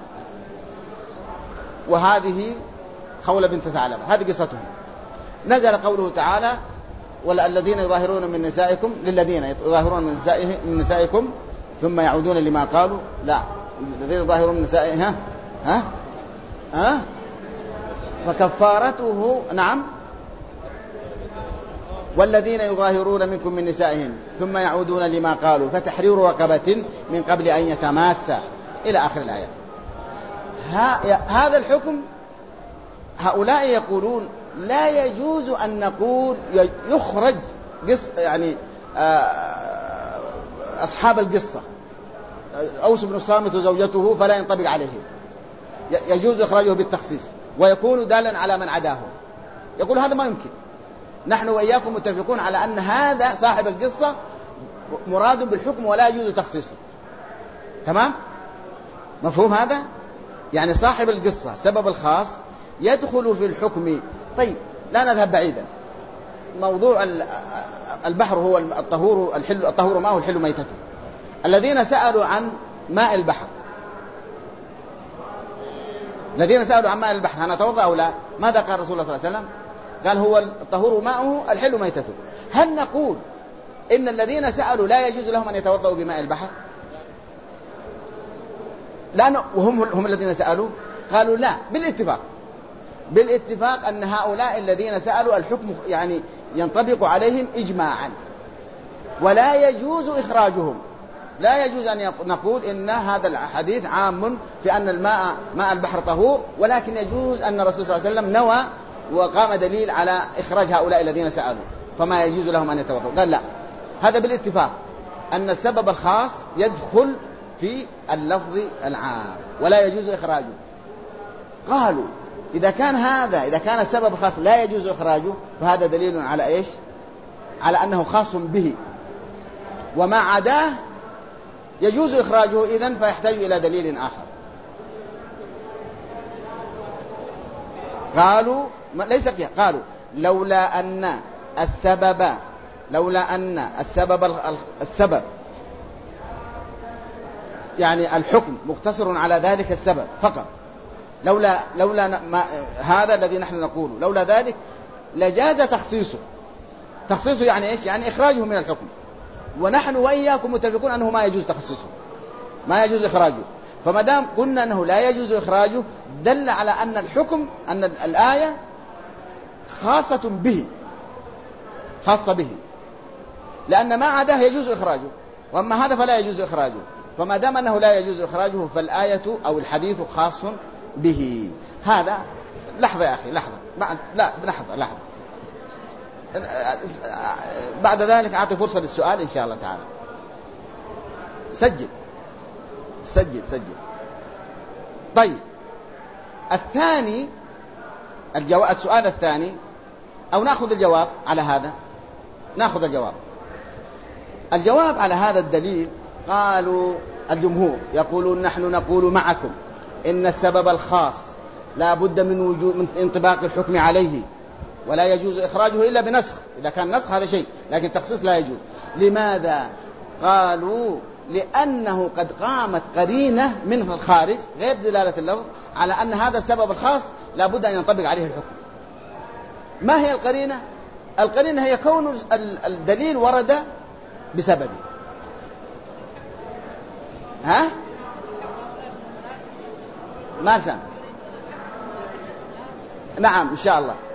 Speaker 1: وهذه خولة بنت ثعلبة، هذه قصتهم. نزل قوله تعالى والذين يظاهرون من نسائكم للذين يظاهرون من نسائكم ثم يعودون لما قالوا، لا، الذين يظاهرون من نسائهم فكفارته، نعم، والذين يظاهرون منكم من نسائهم ثم يعودون لما قالوا فتحرير رقبة من قبل أن يتماسا إلى آخر الآية. هذا الحكم هؤلاء يقولون لا يجوز أن نقول يخرج يعني أصحاب القصة أوس بن الصامت وزوجته فلا ينطبق عليهم، يجوز إخراجه بالتخصيص ويكون دالا على من عداه. يقول هذا ما يمكن، نحن وإياكم متفقون على أن هذا صاحب القصة مراد بالحكم ولا يجوز تخصيصه. تمام؟ مفهوم هذا؟ يعني صاحب القصة سبب الخاص يدخل في الحكم. طيب لا نذهب بعيدا، موضوع البحر هو الطهور، الطهور ماءه الحل ميتته. الذين سألوا عن ماء البحر، الذين سألوا عن ماء البحر هنتوضأ أو لا؟ ماذا قال رسول الله صلى الله عليه وسلم؟ قال هو الطهور ماءه الحل ميتته. هل نقول إن الذين سألوا لا يجوز لهم أن يتوضأوا بماء البحر؟ لا، وهم الذين سألوا قالوا لا، بالاتفاق أن هؤلاء الذين سألوا الحكم يعني ينطبق عليهم إجماعا، ولا يجوز إخراجهم. لا يجوز أن نقول إن هذا الحديث عام في أن ماء البحر طهور، ولكن يجوز أن الرسول صلى الله عليه وسلم نوى وقام دليل على إخراج هؤلاء الذين سألوا، فما يجوز لهم أن يتوضأوا. قال لا، هذا بالاتفاق أن السبب الخاص يدخل في اللفظ العام ولا يجوز إخراجه. قالوا إذا كان السبب خاص لا يجوز إخراجه، فهذا دليل على إيش؟ على أنه خاص به، وما عداه يجوز إخراجه، إذن فيحتاج إلى دليل آخر. قالوا ليس فيها، قالوا لولا أن السبب يعني الحكم مقتصر على ذلك السبب فقط، لولا هذا الذي نحن نقوله، لولا ذلك لجاز تخصيصه يعني إيش؟ يعني إخراجه من الحكم، ونحن وإياكم متفقون أنه ما يجوز تخصيصه، ما يجوز إخراجه. فما دام قلنا أنه لا يجوز إخراجه دل على أن الحكم، أن الآية خاصة به، لأن ما عداه يجوز إخراجه، وأما هذا فلا يجوز إخراجه. فما دام أنه لا يجوز إخراجه فالآية أو الحديث خاص به. هذا لحظة يا أخي، لحظة. بعد ذلك أعطي فرصة للسؤال إن شاء الله تعالى. سجل. طيب الثاني، السؤال الثاني، أو نأخذ الجواب على هذا. نأخذ الجواب على هذا الدليل. قالوا الجمهور يقولون نحن نقول معكم إن السبب الخاص لا بد من انطباق الحكم عليه، ولا يجوز إخراجه إلا بنسخ. إذا كان نسخ هذا شيء، لكن تخصيص لا يجوز. لماذا؟ قالوا لأنه قد قامت قرينة من الخارج غير دلالة اللفظ على أن هذا السبب الخاص لا بد أن ينطبق عليه الحكم. ما هي القرينة؟ القرينة هي كون الدليل ورد بسببه. ما سمع. نعم إن شاء الله.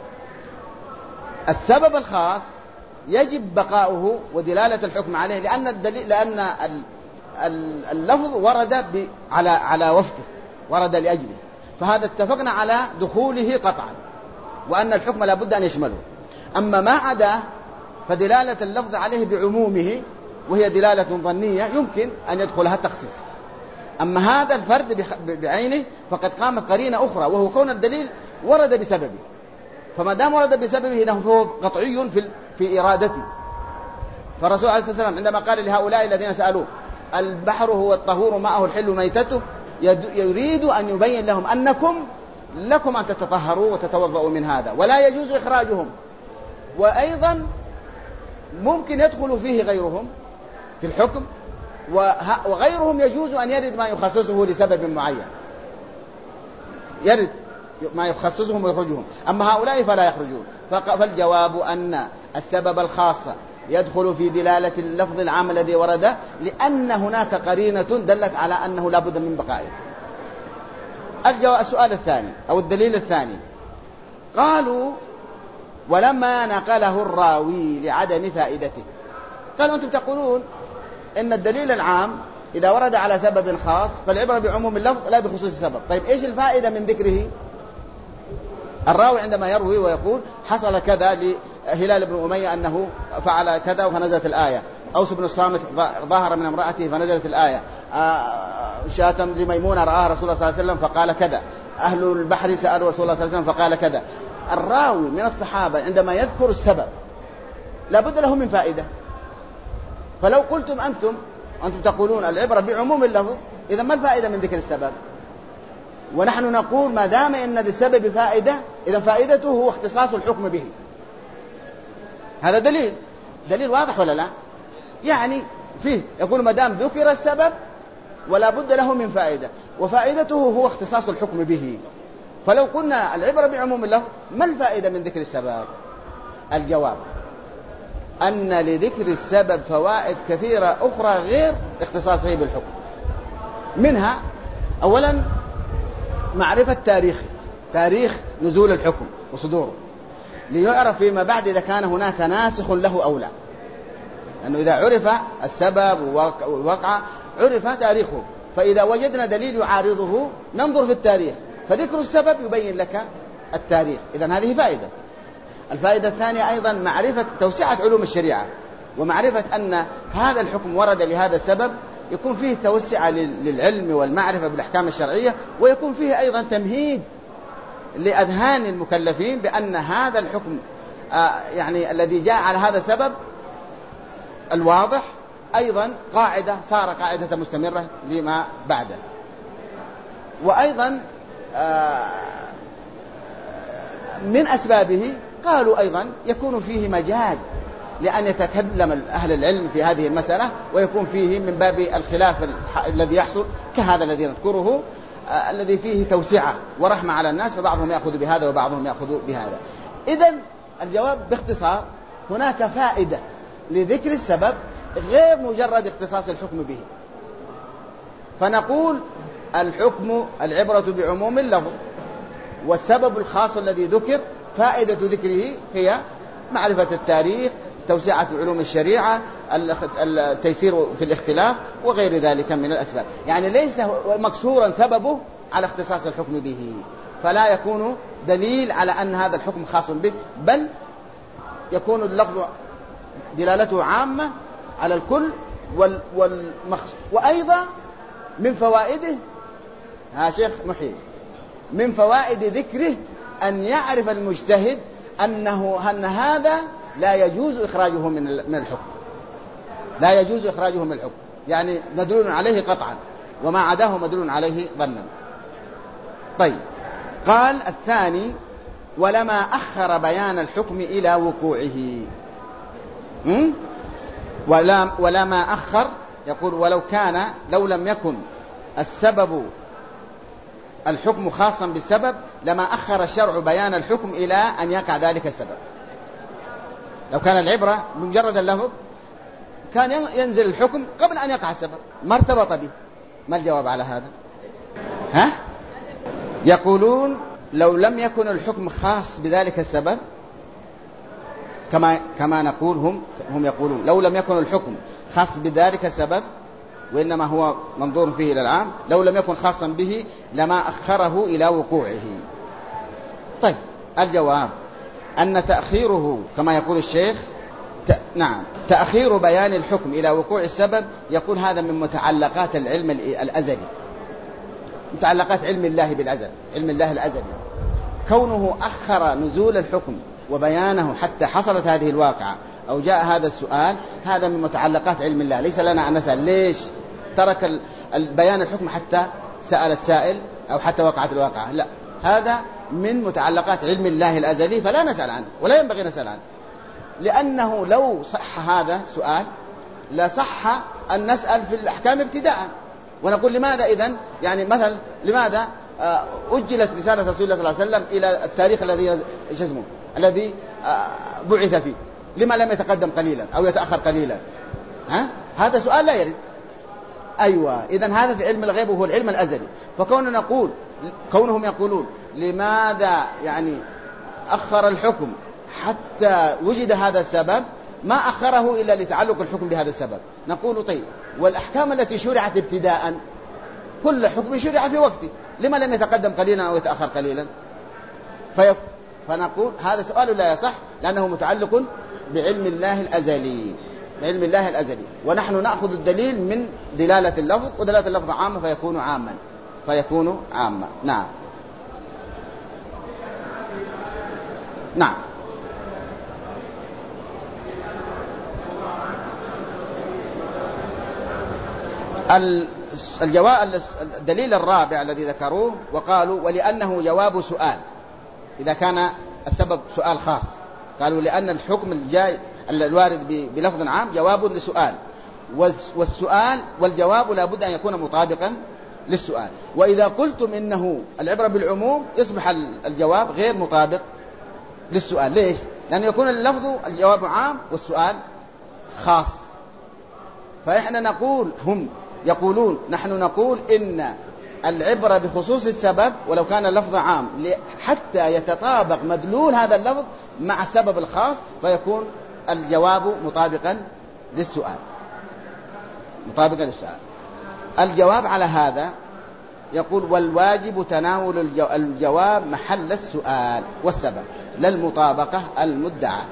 Speaker 1: السبب الخاص يجب بقاؤه ودلالة الحكم عليه، لأن اللفظ ورد على وفقه، ورد لأجله، فهذا اتفقنا على دخوله قطعا، وأن الحكم لا بد أن يشمله. أما ما عدا فدلالة اللفظ عليه بعمومه، وهي دلالة ظنية يمكن أن يدخلها التخصيص. أما هذا الفرد بعينه فقد قامت قرينة أخرى، وهو كون الدليل ورد بسببه. فما دام ورد بسببه فهو قطعي في إرادته. فالرسول عليه الصلاة والسلام عندما قال لهؤلاء الذين سألوه البحر هو الطهور ماءه الحل ميتته، يريد أن يبين لهم أنكم لكم أن تتطهروا وتتوضؤوا من هذا، ولا يجوز إخراجهم. وأيضا ممكن يدخل فيه غيرهم في الحكم، وغيرهم يجوز أن يرد ما يخصصه لسبب معين، يرد ما يخصصهم ويخرجهم. أما هؤلاء فلا يخرجون. فالجواب أن السبب الخاص يدخل في دلالة اللفظ العام الذي ورد، لأن هناك قرينة دلت على أنه لا بد من بقائه. السؤال الثاني أو الدليل الثاني، قالوا ولما نقله الراوي لعدم فائدته. قالوا أنتم تقولون إن الدليل العام إذا ورد على سبب خاص فالعبرة بعموم اللفظ لا بخصوص السبب. طيب إيش الفائدة من ذكره؟ الراوي عندما يروي ويقول حصل كذا لهلال بن أمية أنه فعل كذا فنزلت الآية، أوس بن الصامت ظاهر من امرأته فنزلت الآية، شاتم لميمونة رآها رسول الله صلى الله عليه وسلم فقال كذا، أهل البحر سألوا رسول الله صلى الله عليه وسلم فقال كذا. الراوي من الصحابة عندما يذكر السبب لا بد له من فائدة. فلو قلتم أنتم أنتم تقولون العبرة بعموم اللفظ، إذا ما الفائدة من ذكر السبب؟ ونحن نقول ما دام إن للسبب فائدة، إذا فائدته هو اختصاص الحكم به. هذا دليل واضح ولا لا؟ يعني فيه يقول ما دام ذكر السبب ولا بد له من فائدة، وفائدته هو اختصاص الحكم به. فلو قلنا العبرة بعموم اللفظ، ما الفائدة من ذكر السبب؟ الجواب أن لذكر السبب فوائد كثيرة أخرى غير اختصاصه بالحكم. منها أولا معرفة تاريخ نزول الحكم وصدوره، ليعرف فيما بعد إذا كان هناك ناسخ له أو لا. لأنه إذا عرف السبب والوقع عرف تاريخه، فإذا وجدنا دليل يعارضه ننظر في التاريخ، فذكر السبب يبين لك التاريخ. إذن هذه فائدة. الفائدة الثانية أيضا معرفة توسعة علوم الشريعة، ومعرفة أن هذا الحكم ورد لهذا السبب، يكون فيه توسعة للعلم والمعرفة بالأحكام الشرعية، ويكون فيه أيضا تمهيد لأذهان المكلفين بأن هذا الحكم يعني الذي جاء على هذا السبب الواضح أيضا صار قاعدة مستمرة لما بعده. وأيضا من أسبابه قالوا أيضا يكون فيه مجال لأن يتكلم أهل العلم في هذه المسألة، ويكون فيه من باب الخلاف الذي يحصل كهذا الذي نذكره، الذي فيه توسعة ورحمة على الناس، فبعضهم يأخذ بهذا وبعضهم يأخذ بهذا. إذن الجواب باختصار هناك فائدة لذكر السبب غير مجرد اختصاص الحكم به. فنقول العبرة بعموم اللفظ، والسبب الخاص الذي ذكر فائدة ذكره هي معرفة التاريخ، توسعة علوم الشريعة، التيسير في الاختلاف وغير ذلك من الأسباب. يعني ليس مقصورا سببه على اختصاص الحكم به، فلا يكون دليل على أن هذا الحكم خاص به، بل يكون اللفظ دلالته عامة على الكل والمخصوص. وأيضا من فوائده شيخ محيي، من فوائد ذكره أن يعرف المجتهد أن هذا لا يجوز إخراجه من الحكم، لا يجوز إخراجه من الحكم، يعني مدلول عليه قطعا، وما عداه مدلول عليه ظنا. طيب، قال الثاني ولما أخر بيان الحكم إلى وقوعه. ولما أخر، يقول لو لم يكن السبب الحكم خاصا بالسبب لما أخر الشرع بيان الحكم إلى أن يقع ذلك السبب. لو كان العبرة بمجرد اللفظ كان ينزل الحكم قبل أن يقع السبب، ما ارتبط به. ما الجواب على هذا؟ يقولون لو لم يكن الحكم خاص بذلك السبب، كما نقول هم يقولون لو لم يكن الحكم خاص بذلك السبب وإنما هو منظور فيه إلى العام، لو لم يكن خاصا به لما أخره إلى وقوعه. طيب، الجواب أن تأخيره كما يقول الشيخ تأخير بيان الحكم إلى وقوع السبب، يقول هذا من متعلقات العلم الأزلي، متعلقات علم الله بالأزل، علم الله الأزلي. كونه أخر نزول الحكم وبيانه حتى حصلت هذه الواقعة أو جاء هذا السؤال، هذا من متعلقات علم الله. ليس لنا أن نسأل ليش ترك البيان الحكم حتى سأل السائل أو حتى وقعت الواقعة، لا، هذا من متعلقات علم الله الأزلي، فلا نسأل عنه ولا ينبغي نسأل عنه. لأنه لو صح هذا السؤال لا صح أن نسأل في الأحكام ابتداء ونقول لماذا إذن، يعني مثلا لماذا أجلت رسالة رسول الله صلى الله عليه وسلم إلى التاريخ الذي بعث فيه، لما لم يتقدم قليلا أو يتأخر قليلا؟ هذا سؤال لا يرد. أيوة، إذن هذا في علم الغيب وهو العلم الأزلي. كونهم يقولون لماذا يعني أخر الحكم حتى وجد هذا السبب، ما أخره إلا لتعلق الحكم بهذا السبب. نقول طيب، والأحكام التي شرعت ابتداء كل حكم شرع في وقته، لما لم يتقدم قليلا أو يتأخر قليلا؟ فنقول هذا سؤال لا يصح، لأنه متعلق بعلم الله الأزلي، بعلم الله الأزلي، ونحن نأخذ الدليل من دلالة اللفظ، ودلالة اللفظ عامة فيكون عاما. نعم. الدليل الرابع الذي ذكروه وقالوا ولأنه جواب سؤال إذا كان السبب سؤال خاص، قالوا لأن الحكم الجاي الوارد بلفظ عام جواب لسؤال، والسؤال والجواب لا بد أن يكون مطابقا للسؤال. وإذا قلتم إنه العبرة بالعموم يصبح الجواب غير مطابق للسؤال. ليش؟ لأن يكون اللفظ الجواب عام والسؤال خاص. فإحنا نقول هم يقولون نحن نقول إن العبرة بخصوص السبب ولو كان اللفظ عام حتى يتطابق مدلول هذا اللفظ مع السبب الخاص فيكون الجواب مطابقا للسؤال. الجواب على هذا يقول والواجب تناول الجواب محل السؤال والسبب لا المطابقة المدعى.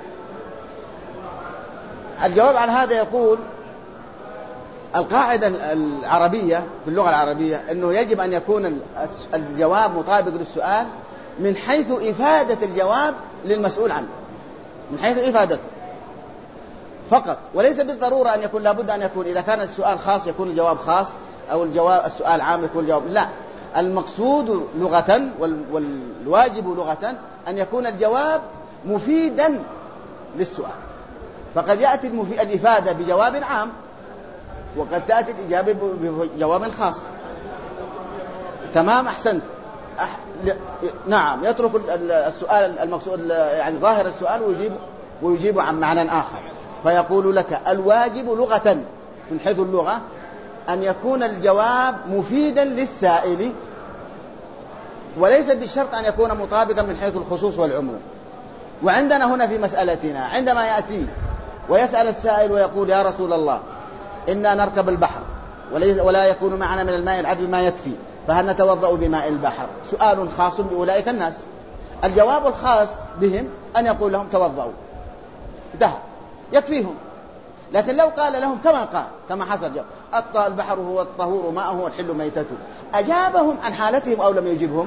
Speaker 1: الجواب على هذا يقول القاعدة العربية في اللغة العربية أنه يجب أن يكون الجواب مطابق للسؤال من حيث إفادة الجواب للمسؤول عنه، من حيث إفادته فقط، وليس بالضرورة أن يكون لابد أن يكون إذا كان السؤال خاص يكون الجواب خاص أو السؤال عام يكون الجواب لا. المقصود لغة والواجب لغة أن يكون الجواب مفيدا للسؤال، فقد يأتي الإفادة بجواب عام وقد تأتي الإجابة بجواب خاص. تمام، أحسنت. نعم، يترك السؤال المقصود يعني ظاهر السؤال ويجيب عن معنى آخر. فيقول لك الواجب لغة من حيث اللغة أن يكون الجواب مفيدا للسائل وليس بالشرط أن يكون مطابقا من حيث الخصوص والعموم. وعندنا هنا في مسألتنا عندما يأتي ويسأل السائل ويقول يا رسول الله إنا نركب البحر ولا يكون معنا من الماء العذب ما يكفي فهل نتوضأ بماء البحر؟ سؤال خاص بأولئك الناس. الجواب الخاص بهم أن يقول لهم توضأوا، انتهى، يكفيهم. لكن لو قال لهم كما حصل البحر هو الطهور ماءه والحل ميتته، أجابهم عن حالتهم أو لم يجبهم؟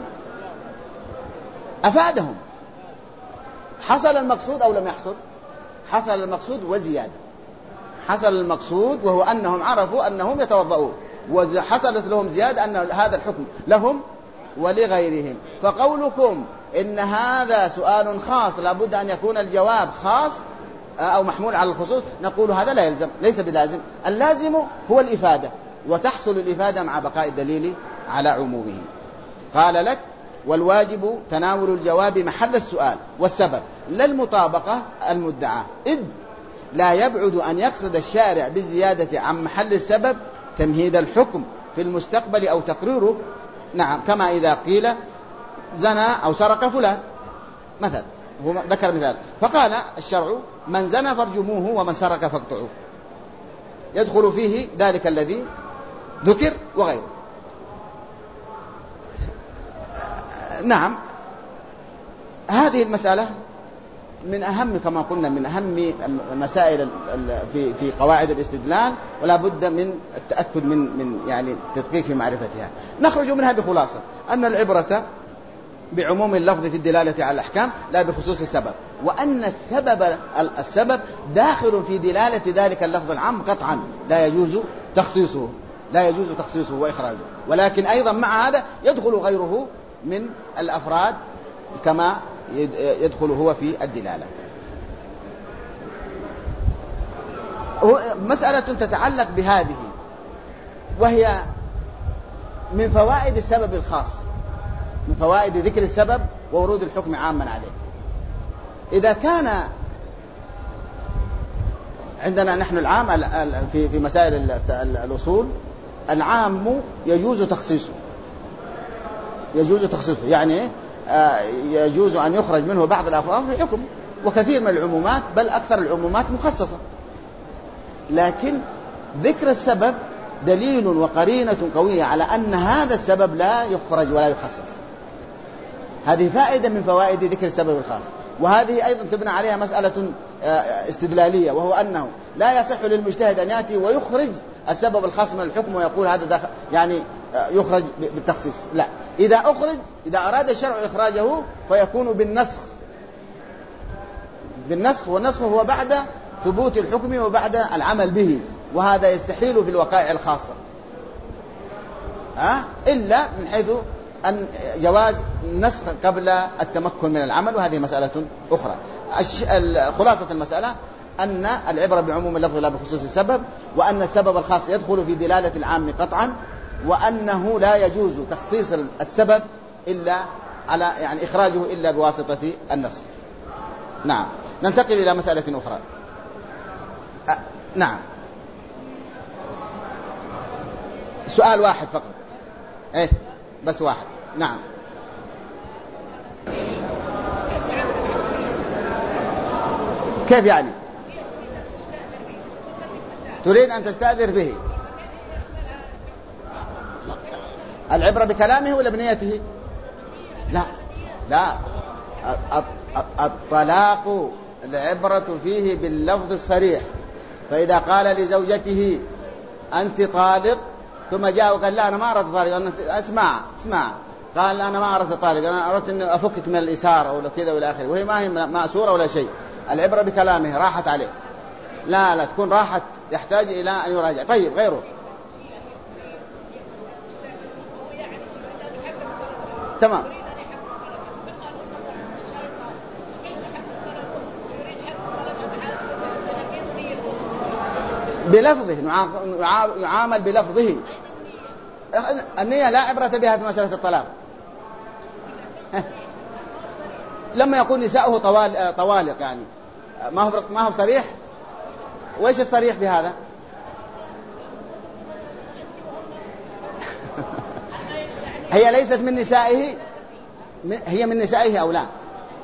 Speaker 1: أفادهم. حصل المقصود أو لم يحصل؟ حصل المقصود وزيادة. حصل المقصود وهو أنهم عرفوا أنهم يتوضؤون، وحصلت لهم زيادة أن هذا الحكم لهم ولغيرهم. فقولكم إن هذا سؤال خاص لابد أن يكون الجواب خاص أو محمول على الخصوص، نقول هذا لا يلزم، ليس بلازم. اللازم هو الإفادة، وتحصل الإفادة مع بقاء الدليل على عمومه. قال لك والواجب تناول الجواب محل السؤال والسبب لا المطابقة المدعاة، إذ لا يبعد أن يقصد الشارع بالزيادة عن محل السبب تمهيد الحكم في المستقبل أو تقريره. نعم، كما إذا قيل زنى أو سرق فلان مثلا، هو ذكر مثال فقال الشرع من زنى فارجموه ومن سرق فاقطعوه، يدخل فيه ذلك الذي ذكر وغيره. نعم، هذه المسألة من أهم كما قلنا من أهم مسائل في قواعد الاستدلال، ولا بد من التأكد من يعني تدقيق في معرفتها. نخرج منها بخلاصة أن العبرة بعموم اللفظ في الدلالة على الأحكام لا بخصوص السبب، وأن السبب داخل في دلالة ذلك اللفظ العام قطعا لا يجوز تخصيصه وإخراجه، ولكن أيضا مع هذا يدخل غيره من الأفراد كما يدخل هو في الدلالة. مسألة تتعلق بهذه، وهي من فوائد السبب الخاص، من فوائد ذكر السبب وورود الحكم عاما عليه. إذا كان عندنا نحن العام في مسائل الأصول، العام يجوز تخصيصه، يعني يجوز أن يخرج منه بعض الأفراد في حكم، وكثير من العمومات بل أكثر العمومات مخصصة. لكن ذكر السبب دليل وقرينة قوية على أن هذا السبب لا يخرج ولا يخصص. هذه فائدة من فوائد ذكر السبب الخاص. وهذه أيضا تبنى عليها مسألة استدلالية، وهو أنه لا يصح للمجتهد أن يأتي ويخرج السبب الخاص من الحكم ويقول هذا يعني يخرج بالتخصيص. لا، إذا أراد الشرع إخراجه فيكون بالنسخ، والنسخ هو بعد ثبوت الحكم وبعد العمل به، وهذا يستحيل في الوقائع الخاصة. إلا من حيث أن جواز النسخ قبل التمكن من العمل، وهذه مسألة أخرى. خلاصة المسألة أن العبرة بعموم اللفظ لا بخصوص السبب، وأن السبب الخاص يدخل في دلالة العام قطعا، وأنه لا يجوز تخصيص السبب إلا على يعني إخراجه إلا بواسطة النسخ. نعم. ننتقل إلى مسألة أخرى. نعم. سؤال واحد فقط. بس واحد. نعم. كيف يعني؟ تريد أن تستأذر به؟ العبرة بكلامه ولا بنيته؟ لا الطلاق العبرة فيه باللفظ الصريح. فإذا قال لزوجته أنت طالق، ثم جاء وقال لا أنا ما أردت طالق، اسمع قال أنا ما أردت طالق، أنا أردت أن أفكك من الإسارة أو كذا والى آخره، وهي ما هي مأسورة ولا شيء. العبرة بكلامه، راحت عليه. لا تكون راحت، يحتاج إلى أن يراجع. طيب غيره. تمام. بلفظه، يعامل بلفظه. النية لا عبرة بها في مسألة الطلاق. لما يقول نساؤه طوالق يعني ما هو صريح. وإيش الصريح بهذا؟ هي ليست من نسائه، هي من نسائه أو لا؟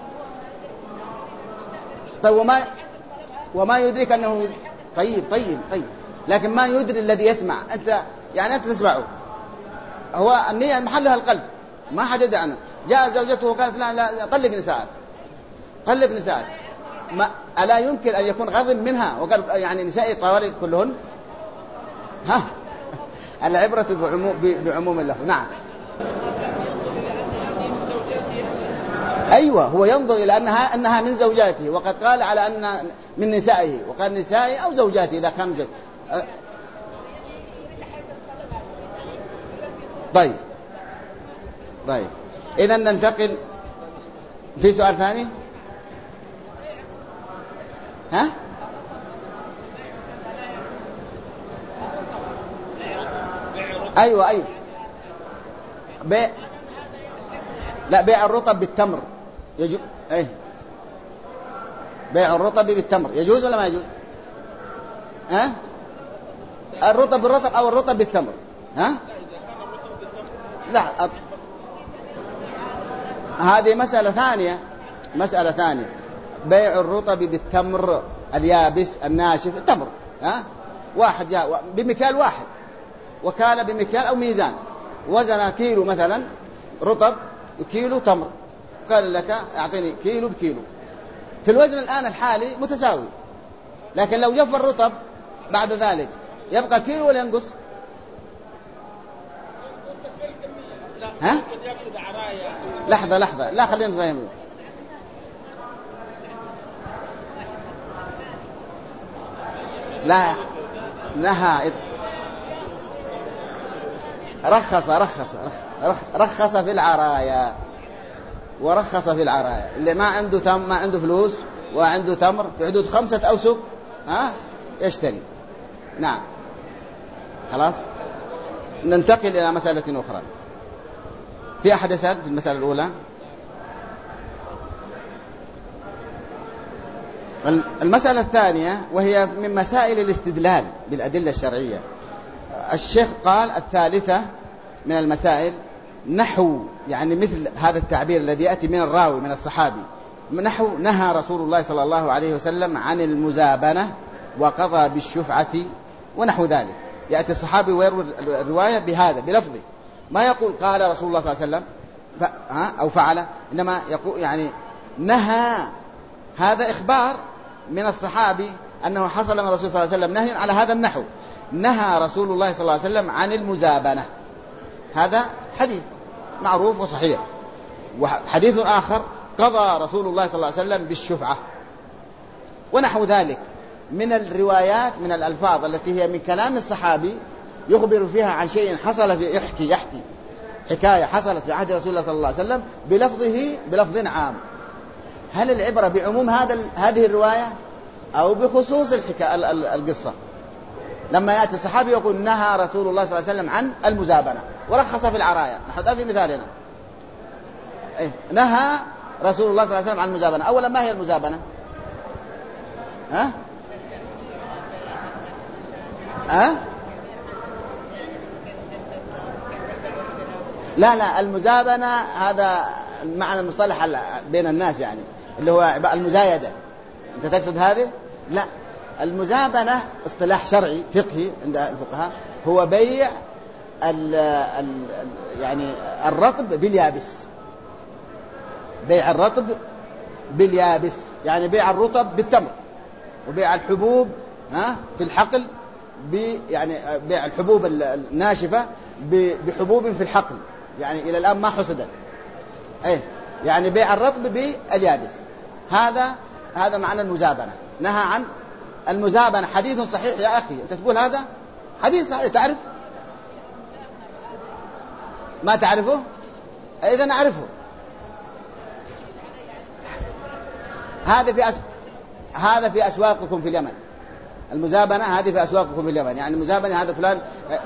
Speaker 1: طيب وما يدرك أنه طيب لكن ما يدري الذي يسمع. أنت تسمعه، هو النية محلها القلب، ما حد يدري عنه. جاء زوجته وقالت لا طلق نسائك. ألا يمكن أن يكون غضب منها وقال يعني نسائي طوالق كلهن؟ العبرة بعموم اللفظ. نعم. أيوة، هو ينظر إلى أنها من زوجاته، وقد قال على أن من نسائه، وقال نسائه أو زوجاته إذا كان زوج. طيب إذن ننتقل في سؤال ثاني. أيوة بيع الرطب بالتمر يجوز. بيع الرطب بالتمر يجوز ولا ما يجوز؟ الرطب بالرطب أو الرطب بالتمر؟ لا، هذه مسألة ثانية. بيع الرطب بالتمر اليابس الناشف التمر. واحد جاء بمكيال واحد، وكال بمكيال أو ميزان، وزن كيلو مثلا رطب وكيلو تمر، قال لك أعطيني كيلو بكيلو. في الوزن الآن الحالي متساوي، لكن لو جف الرطب بعد ذلك يبقى كيلو ولا ينقص؟ لحظة لا خلينا نفهم. لا نهى رخص في العرايا، ورخص في العرايا. اللي ما عنده فلوس وعنده تمر في حدود 5 أوسق يشتري. نعم. خلاص. ننتقل إلى مسألة أخرى. في أحد يسأل في المسألة الأولى؟ المسألة الثانية، وهي من مسائل الاستدلال بالأدلة الشرعية. الشيخ قال الثالثة من المسائل نحو، يعني مثل هذا التعبير الذي يأتي من الراوي من الصحابي، نحو نهى رسول الله صلى الله عليه وسلم عن المزابنة وقضى بالشفعة ونحو ذلك. يأتي الصحابي ويروي الرواية بهذا بلفظه، ما يقول قال رسول الله صلى الله عليه وسلم أو فعل، إنما يقول يعني نهى. هذا إخبار من الصحابي أنه حصل من الرسول صلى الله عليه وسلم نهي على هذا النحو. نهى رسول الله صلى الله عليه وسلم عن المزابنة. هذا حديث معروف وصحيح. وحديث آخر قضى رسول الله صلى الله عليه وسلم بالشفعة ونحو ذلك من الروايات، من الألفاظ التي هي من كلام الصحابي يخبر فيها عن شيء حصل في يحكي حكاية حصلت في عهد رسول الله صلى الله عليه وسلم بلفظ عام. هل العبرة بعموم هذه الرواية أو بخصوص القصة؟ لما يأتي الصحابي يقول نهى رسول الله صلى الله عليه وسلم عن المزابنة ورخص في العرايا، نحن في مثالنا نهى رسول الله صلى الله عليه وسلم عن المزابنة. أولا ما هي المزابنة؟ لا المزابنة هذا معنى المصطلح بين الناس، يعني اللي هو المزايدة. أنت تقصد هذه؟ لا، المزابنة اصطلاح شرعي فقهي عند الفقهاء هو بيع يعني الرطب باليابس. بيع الرطب باليابس يعني بيع الرطب بالتمر، وبيع الحبوب في الحقل يعني بيع الحبوب الناشفة بحبوب في الحقل، يعني إلى الآن ما حصدت. يعني بيع الرطب باليابس، هذا معنى المزابنة. نهى عن المزابنة. حديث صحيح يا أخي، أنت تقول هذا حديث صحيح، تعرف؟ ما تعرفه؟ إذا نعرفه. هذا في أسواقكم في اليمن. المزابنة هذه في أسواقكم في اليمن، يعني المزابنة هذا فلان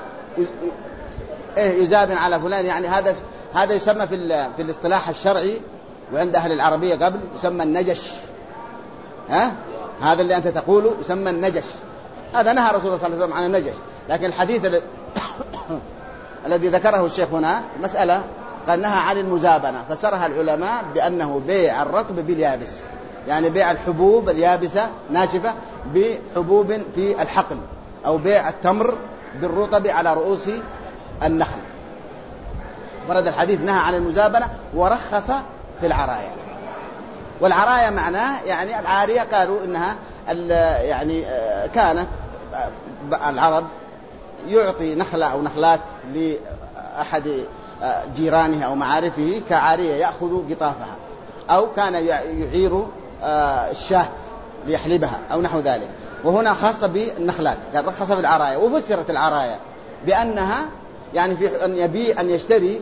Speaker 1: يزابن على فلان، يعني هذا يسمى في الاصطلاح الشرعي وعند أهل العربية قبل يسمى النجش. هذا اللي أنت تقوله يسمى النجش. هذا نهى رسول الله صلى الله عليه وسلم عن النجش. لكن الحديث الذي ذكره الشيخ هنا مسألة قال نهى عن المزابنة، فسرها العلماء بأنه بيع الرطب باليابس، يعني بيع الحبوب اليابسة ناشفة بحبوب في الحقل، أو بيع التمر بالرطب على رؤوس النخل. ورد الحديث نهى عن المزابنة ورخص في العرايا. والعرايا معناه يعني العارية، قالوا إنها يعني كان العرب يعطي نخلة أو نخلات لأحد جيرانه أو معارفه كعارية يأخذ قطافها، أو كان يعير الشاة ليحلبها أو نحو ذلك. وهنا خاصة بالنخلات، قال رخص في العرايا. وفسرت العرايا بأنها يعني في أن يشتري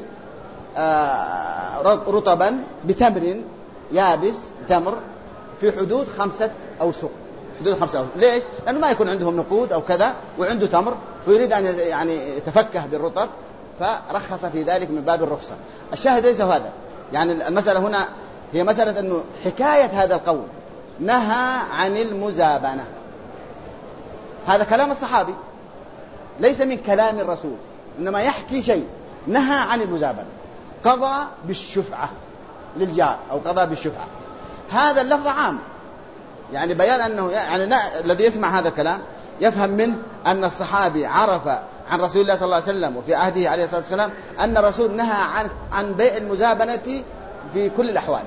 Speaker 1: رطبا بتمر يابس، تمر في حدود 5 أوسق. ليش؟ لأنه ما يكون عندهم نقود أو كذا وعنده تمر ويريد أن يعني يتفكه بالرطب، فرخص في ذلك من باب الرخصة. الشاهد ليس هذا، يعني المسألة هنا هي مسألة أنه حكاية هذا القول نهى عن المزابنة، هذا كلام الصحابي ليس من كلام الرسول، إنما يحكي شيء. نهى عن المزابنة، قضى بالشفعة للجار أو قضى بالشفعة. هذا اللفظ عام، يعني بيان أنه يعني الذي يسمع هذا الكلام يفهم منه أن الصحابي عرف عن رسول الله صلى الله عليه وسلم وفي عهده عليه الصلاة والسلام أن الرسول نهى عن بيع المزابنة في كل الأحوال،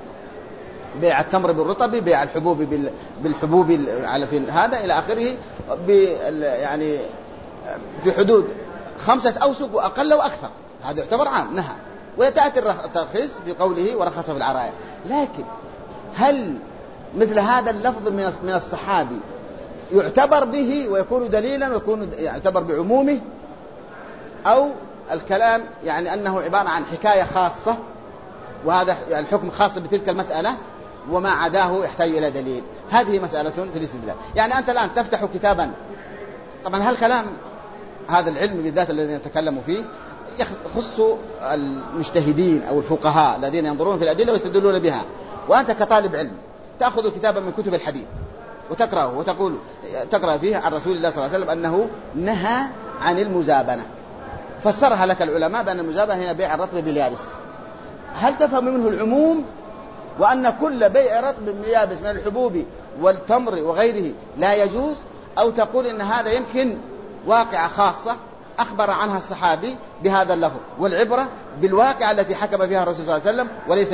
Speaker 1: بيع التمر بالرطب، بيع الحبوب بالحبوب على في هذا إلى آخره، يعني في حدود 5 أوسق وأقل وأكثر. هذا يعتبر عام نهى. ويتأتي الترخيص في قوله ورخص في العرايا. لكن هل مثل هذا اللفظ من الصحابي يعتبر به ويكون دليلا ويكون يعتبر بعمومه، أو الكلام يعني أنه عبارة عن حكاية خاصة وهذا يعني الحكم خاص بتلك المسألة وما عداه يحتاج إلى دليل؟ هذه مسألة في الاستدلال. يعني أنت الآن تفتح كتابا، طبعا هالكلام هذا العلم بالذات الذي نتكلم فيه يخص المجتهدين أو الفقهاء الذين ينظرون في الأدلة ويستدلون بها. وأنت كطالب علم تأخذ كتابا من كتب الحديث وتقرأه وتقول تقرأ فيه عن رسول الله صلى الله عليه وسلم أنه نهى عن المزابنة، فسرها لك العلماء بأن المزابنة هي بيع الرطب باليابس. هل تفهم منه العموم وأن كل بيع رطب باليابس من الحبوب والتمر وغيره لا يجوز، أو تقول إن هذا يمكن واقعة خاصة أخبر عنها الصحابي بهذا اللفظ، والعبرة بالواقع التي حكم فيها الرسول صلى الله عليه وسلم وليس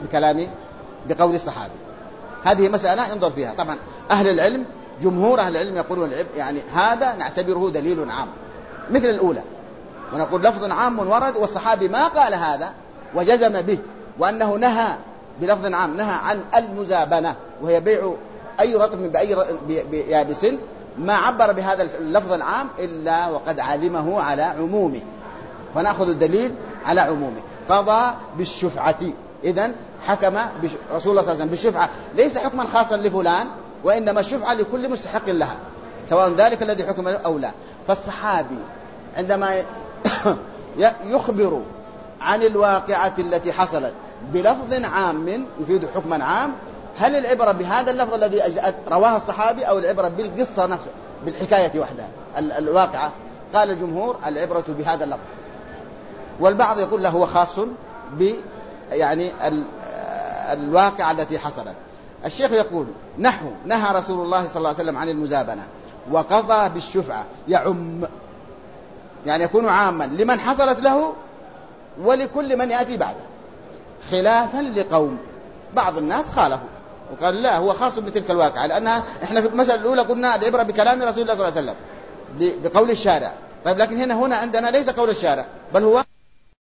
Speaker 1: بقول الصحابي؟ هذه مسألة انظر فيها. طبعا أهل العلم جمهور أهل العلم يقولون يعني هذا نعتبره دليل عام مثل الأولى، ونقول لفظ عام ورد والصحابي ما قال هذا وجزم به وأنه نهى بلفظ عام، نهى عن المزابنة وهي بيع أي رطب بأي يابس ما عبر بهذا اللفظ العام إلا وقد علمه على عمومه، فنأخذ الدليل على عمومه. قضى بالشفعة، إذن حكم رسول الله صلى الله عليه وسلم بالشفعة، ليس حكما خاصا لفلان، وإنما الشفعة لكل مستحق لها، سواء ذلك الذي حكم أو لا. فالصحابي عندما يخبر عن الواقعة التي حصلت بلفظ عام يفيد حكما عام، هل العبرة بهذا اللفظ الذي رواه الصحابي أو العبرة بالقصة نفسها بالحكاية وحدها الواقعة؟ قال الجمهور العبرة بهذا اللفظ، والبعض يقول له هو خاص يعني الواقعة التي حصلت. الشيخ يقول نحو نهى رسول الله صلى الله عليه وسلم عن المزابنة وقضى بالشفعة، يعم يعني يكون عاما لمن حصلت له ولكل من يأتي بعده، خلافا لقوم بعض الناس خالفوا وقال لا هو خاص بتلك الواقعة، لأنها إحنا في المسألة الأولى قلنا العبرة بكلام رسول الله صلى الله عليه وسلم بقول الشارع. طيب لكن هنا عندنا ليس قول الشارع بل هو